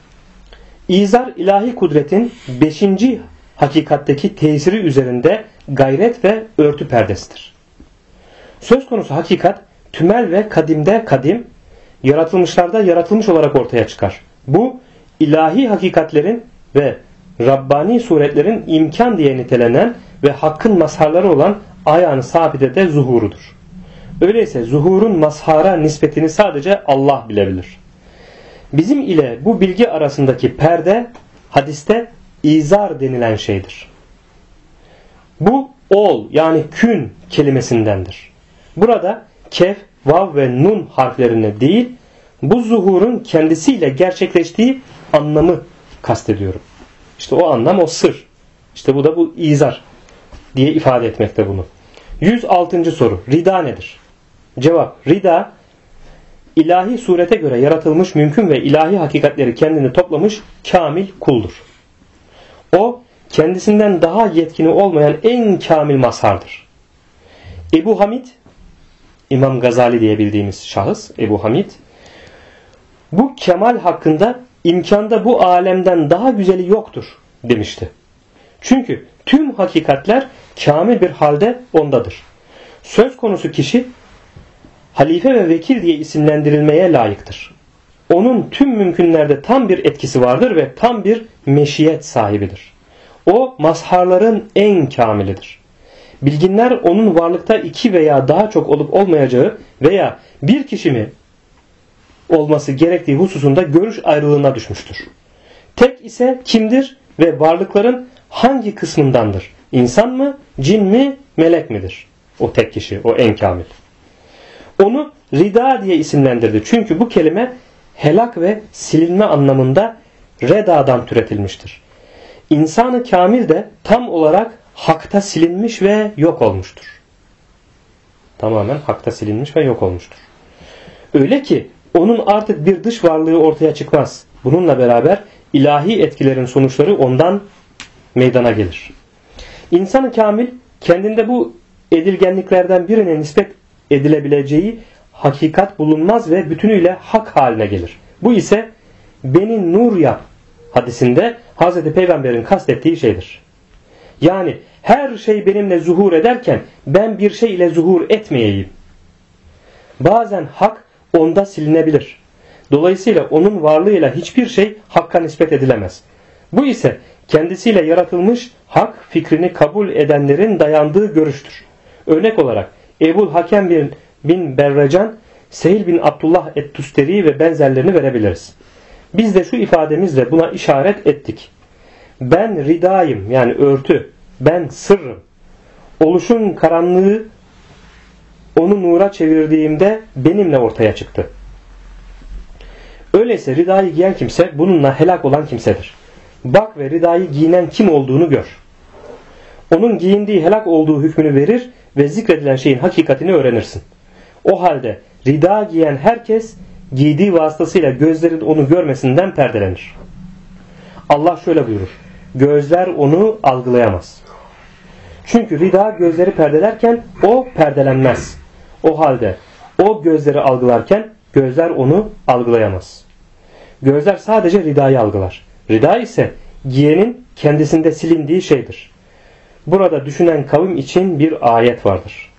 S1: İzar ilahi kudretin 5. hakikatteki tesiri üzerinde gayret ve örtü perdesidir. Söz konusu hakikat tümel ve kadimde kadim, yaratılmışlarda yaratılmış olarak ortaya çıkar. Bu ilahi hakikatlerin ve Rabbani suretlerin imkan diye nitelenen ve hakkın mazharları olan ayağını sabitede zuhurudur. Öyleyse zuhurun mazhara nispetini sadece Allah bilebilir. Bizim ile bu bilgi arasındaki perde hadiste izar denilen şeydir. Bu ol yani kün kelimesindendir. Burada kef, vav ve nun harflerini değil bu zuhurun kendisiyle gerçekleştiği anlamı kastediyorum. İşte o anlam o sır. İşte bu da bu izar diye ifade etmekte bunu. 106. soru. Rida nedir? Cevap. Rida ilahi surete göre yaratılmış mümkün ve ilahi hakikatleri kendini toplamış kamil kuldur. O kendisinden daha yetkini olmayan en kamil mazhardır. Ebu Hamid, İmam Gazali diye bildiğimiz şahıs Ebu Hamid, bu kemal hakkında imkanda bu alemden daha güzeli yoktur demişti. Çünkü tüm hakikatler kamil bir halde ondadır. Söz konusu kişi halife ve vekil diye isimlendirilmeye layıktır. Onun tüm mümkünlerde tam bir etkisi vardır ve tam bir meşiyet sahibidir. O mazharların en kamilidir. Bilginler onun varlıkta iki veya daha çok olup olmayacağı veya bir kişi mi olması gerektiği hususunda görüş ayrılığına düşmüştür. Tek ise kimdir ve varlıkların hangi kısmındandır? İnsan mı, cin mi, melek midir? O tek kişi, o en kamil. Onu rida diye isimlendirdi. Çünkü bu kelime helak ve silinme anlamında reda'dan türetilmiştir. İnsan-ı kamil de tam olarak hakta silinmiş ve yok olmuştur. Tamamen hakta silinmiş ve yok olmuştur. Öyle ki onun artık bir dış varlığı ortaya çıkmaz. Bununla beraber ilahi etkilerin sonuçları ondan meydana gelir. İnsan-ı kamil kendinde bu edilgenliklerden birine nispet edilebileceği hakikat bulunmaz ve bütünüyle hak haline gelir. Bu ise beni nur yap hadisinde Hz. Peygamber'in kastettiği şeydir. Yani her şey benimle zuhur ederken ben bir şey ile zuhur etmeyeyim. Bazen hak onda silinebilir. Dolayısıyla onun varlığıyla hiçbir şey hakka nispet edilemez. Bu ise kendisiyle yaratılmış hak fikrini kabul edenlerin dayandığı görüştür. Örnek olarak Ebu'l Hakem bin Berrecan, Sehil bin Abdullah et-Tusteri ve benzerlerini verebiliriz. Biz de şu ifademizle buna işaret ettik. Ben ridayım yani örtü, ben sırrım. Oluşun karanlığı onu nura çevirdiğimde benimle ortaya çıktı. Öyleyse ridayı giyen kimse bununla helak olan kimsedir. Bak ve ridayı giyinen kim olduğunu gör. Onun giyindiği helak olduğu hükmünü verir ve zikredilen şeyin hakikatini öğrenirsin. O halde rida giyen herkes giydiği vasıtasıyla gözlerin onu görmesinden perdelenir. Allah şöyle buyurur. Gözler onu algılayamaz. Çünkü rida gözleri perdelerken o perdelenmez. O halde o gözleri algılarken gözler onu algılayamaz. Gözler sadece ridayı algılar. Rida ise giyenin kendisinde silindiği şeydir. Burada düşünen kavim için bir ayet vardır.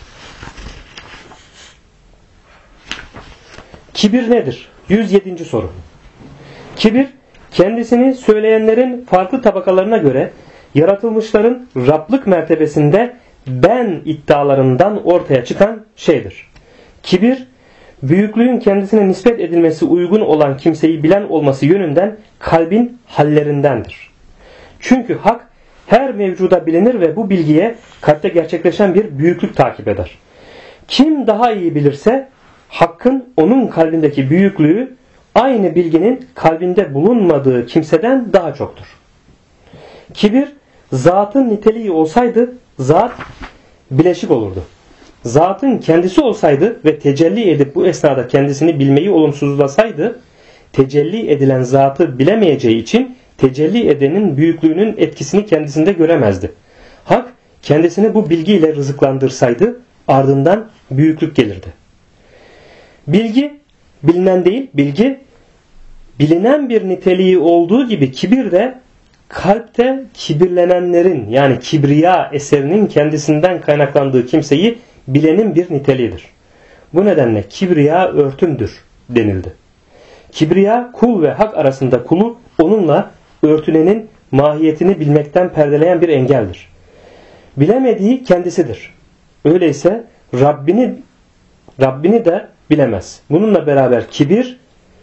S1: Kibir nedir? 107. soru. Kibir, kendisini söyleyenlerin farklı tabakalarına göre yaratılmışların Rablık mertebesinde ben iddialarından ortaya çıkan şeydir. Kibir, büyüklüğün kendisine nispet edilmesi uygun olan kimseyi bilen olması yönünden kalbin hallerindendir. Çünkü hak her mevcuda bilinir ve bu bilgiye kalpte gerçekleşen bir büyüklük takip eder. Kim daha iyi bilirse hakkın onun kalbindeki büyüklüğü aynı bilginin kalbinde bulunmadığı kimseden daha çoktur. Kibir, zatın niteliği olsaydı zat bileşik olurdu. Zatın kendisi olsaydı ve tecelli edip bu esnada kendisini bilmeyi olumsuzlasaydı, tecelli edilen zatı bilemeyeceği için tecelli edenin büyüklüğünün etkisini kendisinde göremezdi. Hak kendisini bu bilgiyle rızıklandırsaydı ardından büyüklük gelirdi. Bilgi bilinen değil, bilgi bilinen bir niteliği olduğu gibi kibir de kalpte kibirlenenlerin yani kibriya eserinin kendisinden kaynaklandığı kimseyi bilenin bir niteliğidir. Bu nedenle kibriya örtümdür denildi. Kibriya kul ve hak arasında kulu onunla örtünenin mahiyetini bilmekten perdeleyen bir engeldir. Bilemediği kendisidir. Öyleyse Rabbini de bilemez. Bununla beraber kibir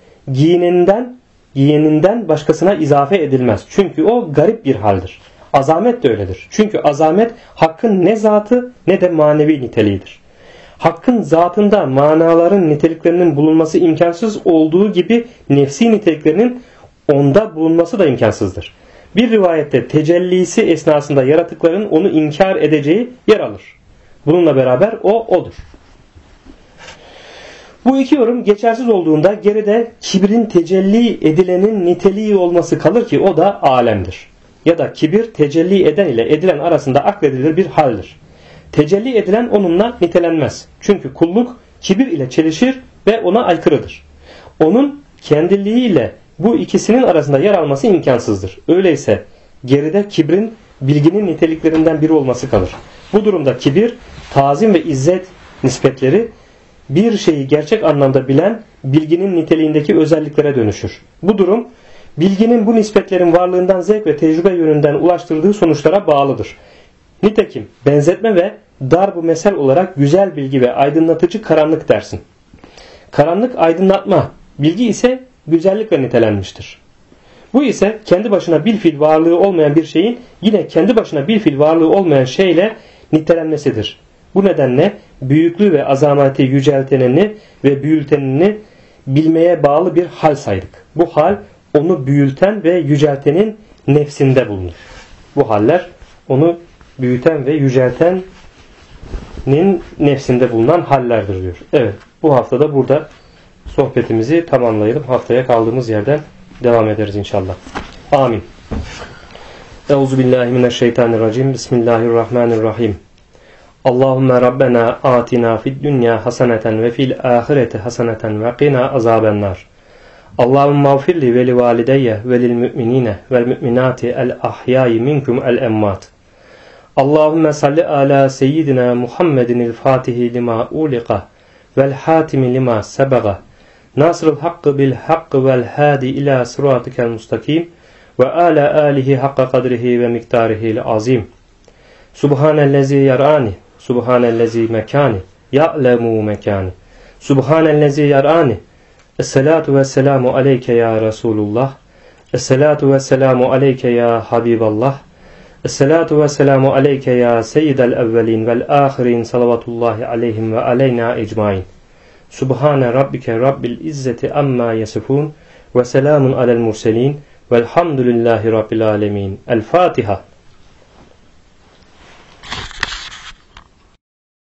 S1: giyeninden başkasına izafe edilmez. Çünkü o garip bir haldir. Azamet de öyledir. Çünkü azamet hakkın ne zatı ne de manevi niteliğidir. Hakkın zatında manaların niteliklerinin bulunması imkansız olduğu gibi nefsi niteliklerinin onda bulunması da imkansızdır. Bir rivayette tecellisi esnasında yaratıkların onu inkar edeceği yer alır. Bununla beraber o odur. Bu iki yorum geçersiz olduğunda geride kibrin tecelli edilenin niteliği olması kalır ki o da alemdir. Ya da kibir tecelli eden ile edilen arasında akledilir bir haldir. Tecelli edilen onunla nitelenmez. Çünkü kulluk kibir ile çelişir ve ona aykırıdır. Onun kendiliğiyle bu ikisinin arasında yer alması imkansızdır. Öyleyse geride kibrin bilginin niteliklerinden biri olması kalır. Bu durumda kibir, tazim ve izzet nispetleri bir şeyi gerçek anlamda bilen bilginin niteliğindeki özelliklere dönüşür. Bu durum bilginin bu nispetlerin varlığından zevk ve tecrübe yönünden ulaştırdığı sonuçlara bağlıdır. Nitekim benzetme ve darb-ı mesel olarak güzel bilgi ve aydınlatıcı karanlık dersin. Karanlık aydınlatma, bilgi ise güzellikle nitelenmiştir. Bu ise kendi başına bilfil varlığı olmayan bir şeyin yine kendi başına bilfil varlığı olmayan şeyle nitelenmesidir. Bu nedenle büyüklüğü ve azameti yücelteneni ve büyülteneni bilmeye bağlı bir hal saydık. Bu hal onu büyülten ve yüceltenin nefsinde bulunur. Bu haller onu büyüten ve yüceltenin nefsinde bulunan hallerdir diyor. Evet, bu haftada burada sohbetimizi tamamlayalım. Haftaya kaldığımız yerden devam ederiz inşallah. Amin. Euzubillahimineşşeytanirracim. Bismillahirrahmanirrahim. Allahümme Rabbena atina fid dünya haseneten ve fil ahireti haseneten ve qina azabennar. Allahümme mağfirli ve li valideyye ve lil müminine vel müminati el ahyayi minkum el emmat. Allahümme salli ala seyyidina Muhammedin el fatihi lima uliqa vel hatimi lima sebaga. Nasrul hakkı bil hakkı vel hadi ila sıratikel mustakim ve ala alihi hakka kadrihi ve miktarihil azim. Subhanellezi yarani, subhanellezi mekani, ya'lemu mekani. Subhanellezi yarani. Esselatu vesselamu aleyke ya Resulullah. Esselatu vesselamu aleyke ya Habiballah. Esselatu vesselamu aleyke ya seyyidel evvelin vel ahirin salavatullahi aleyhim ve aleyna ecmain. Subhane rabbike rabbil izzeti amma yasifun ve selamun alel murselin velhamdülillahi rabbil alemin. El Fatiha.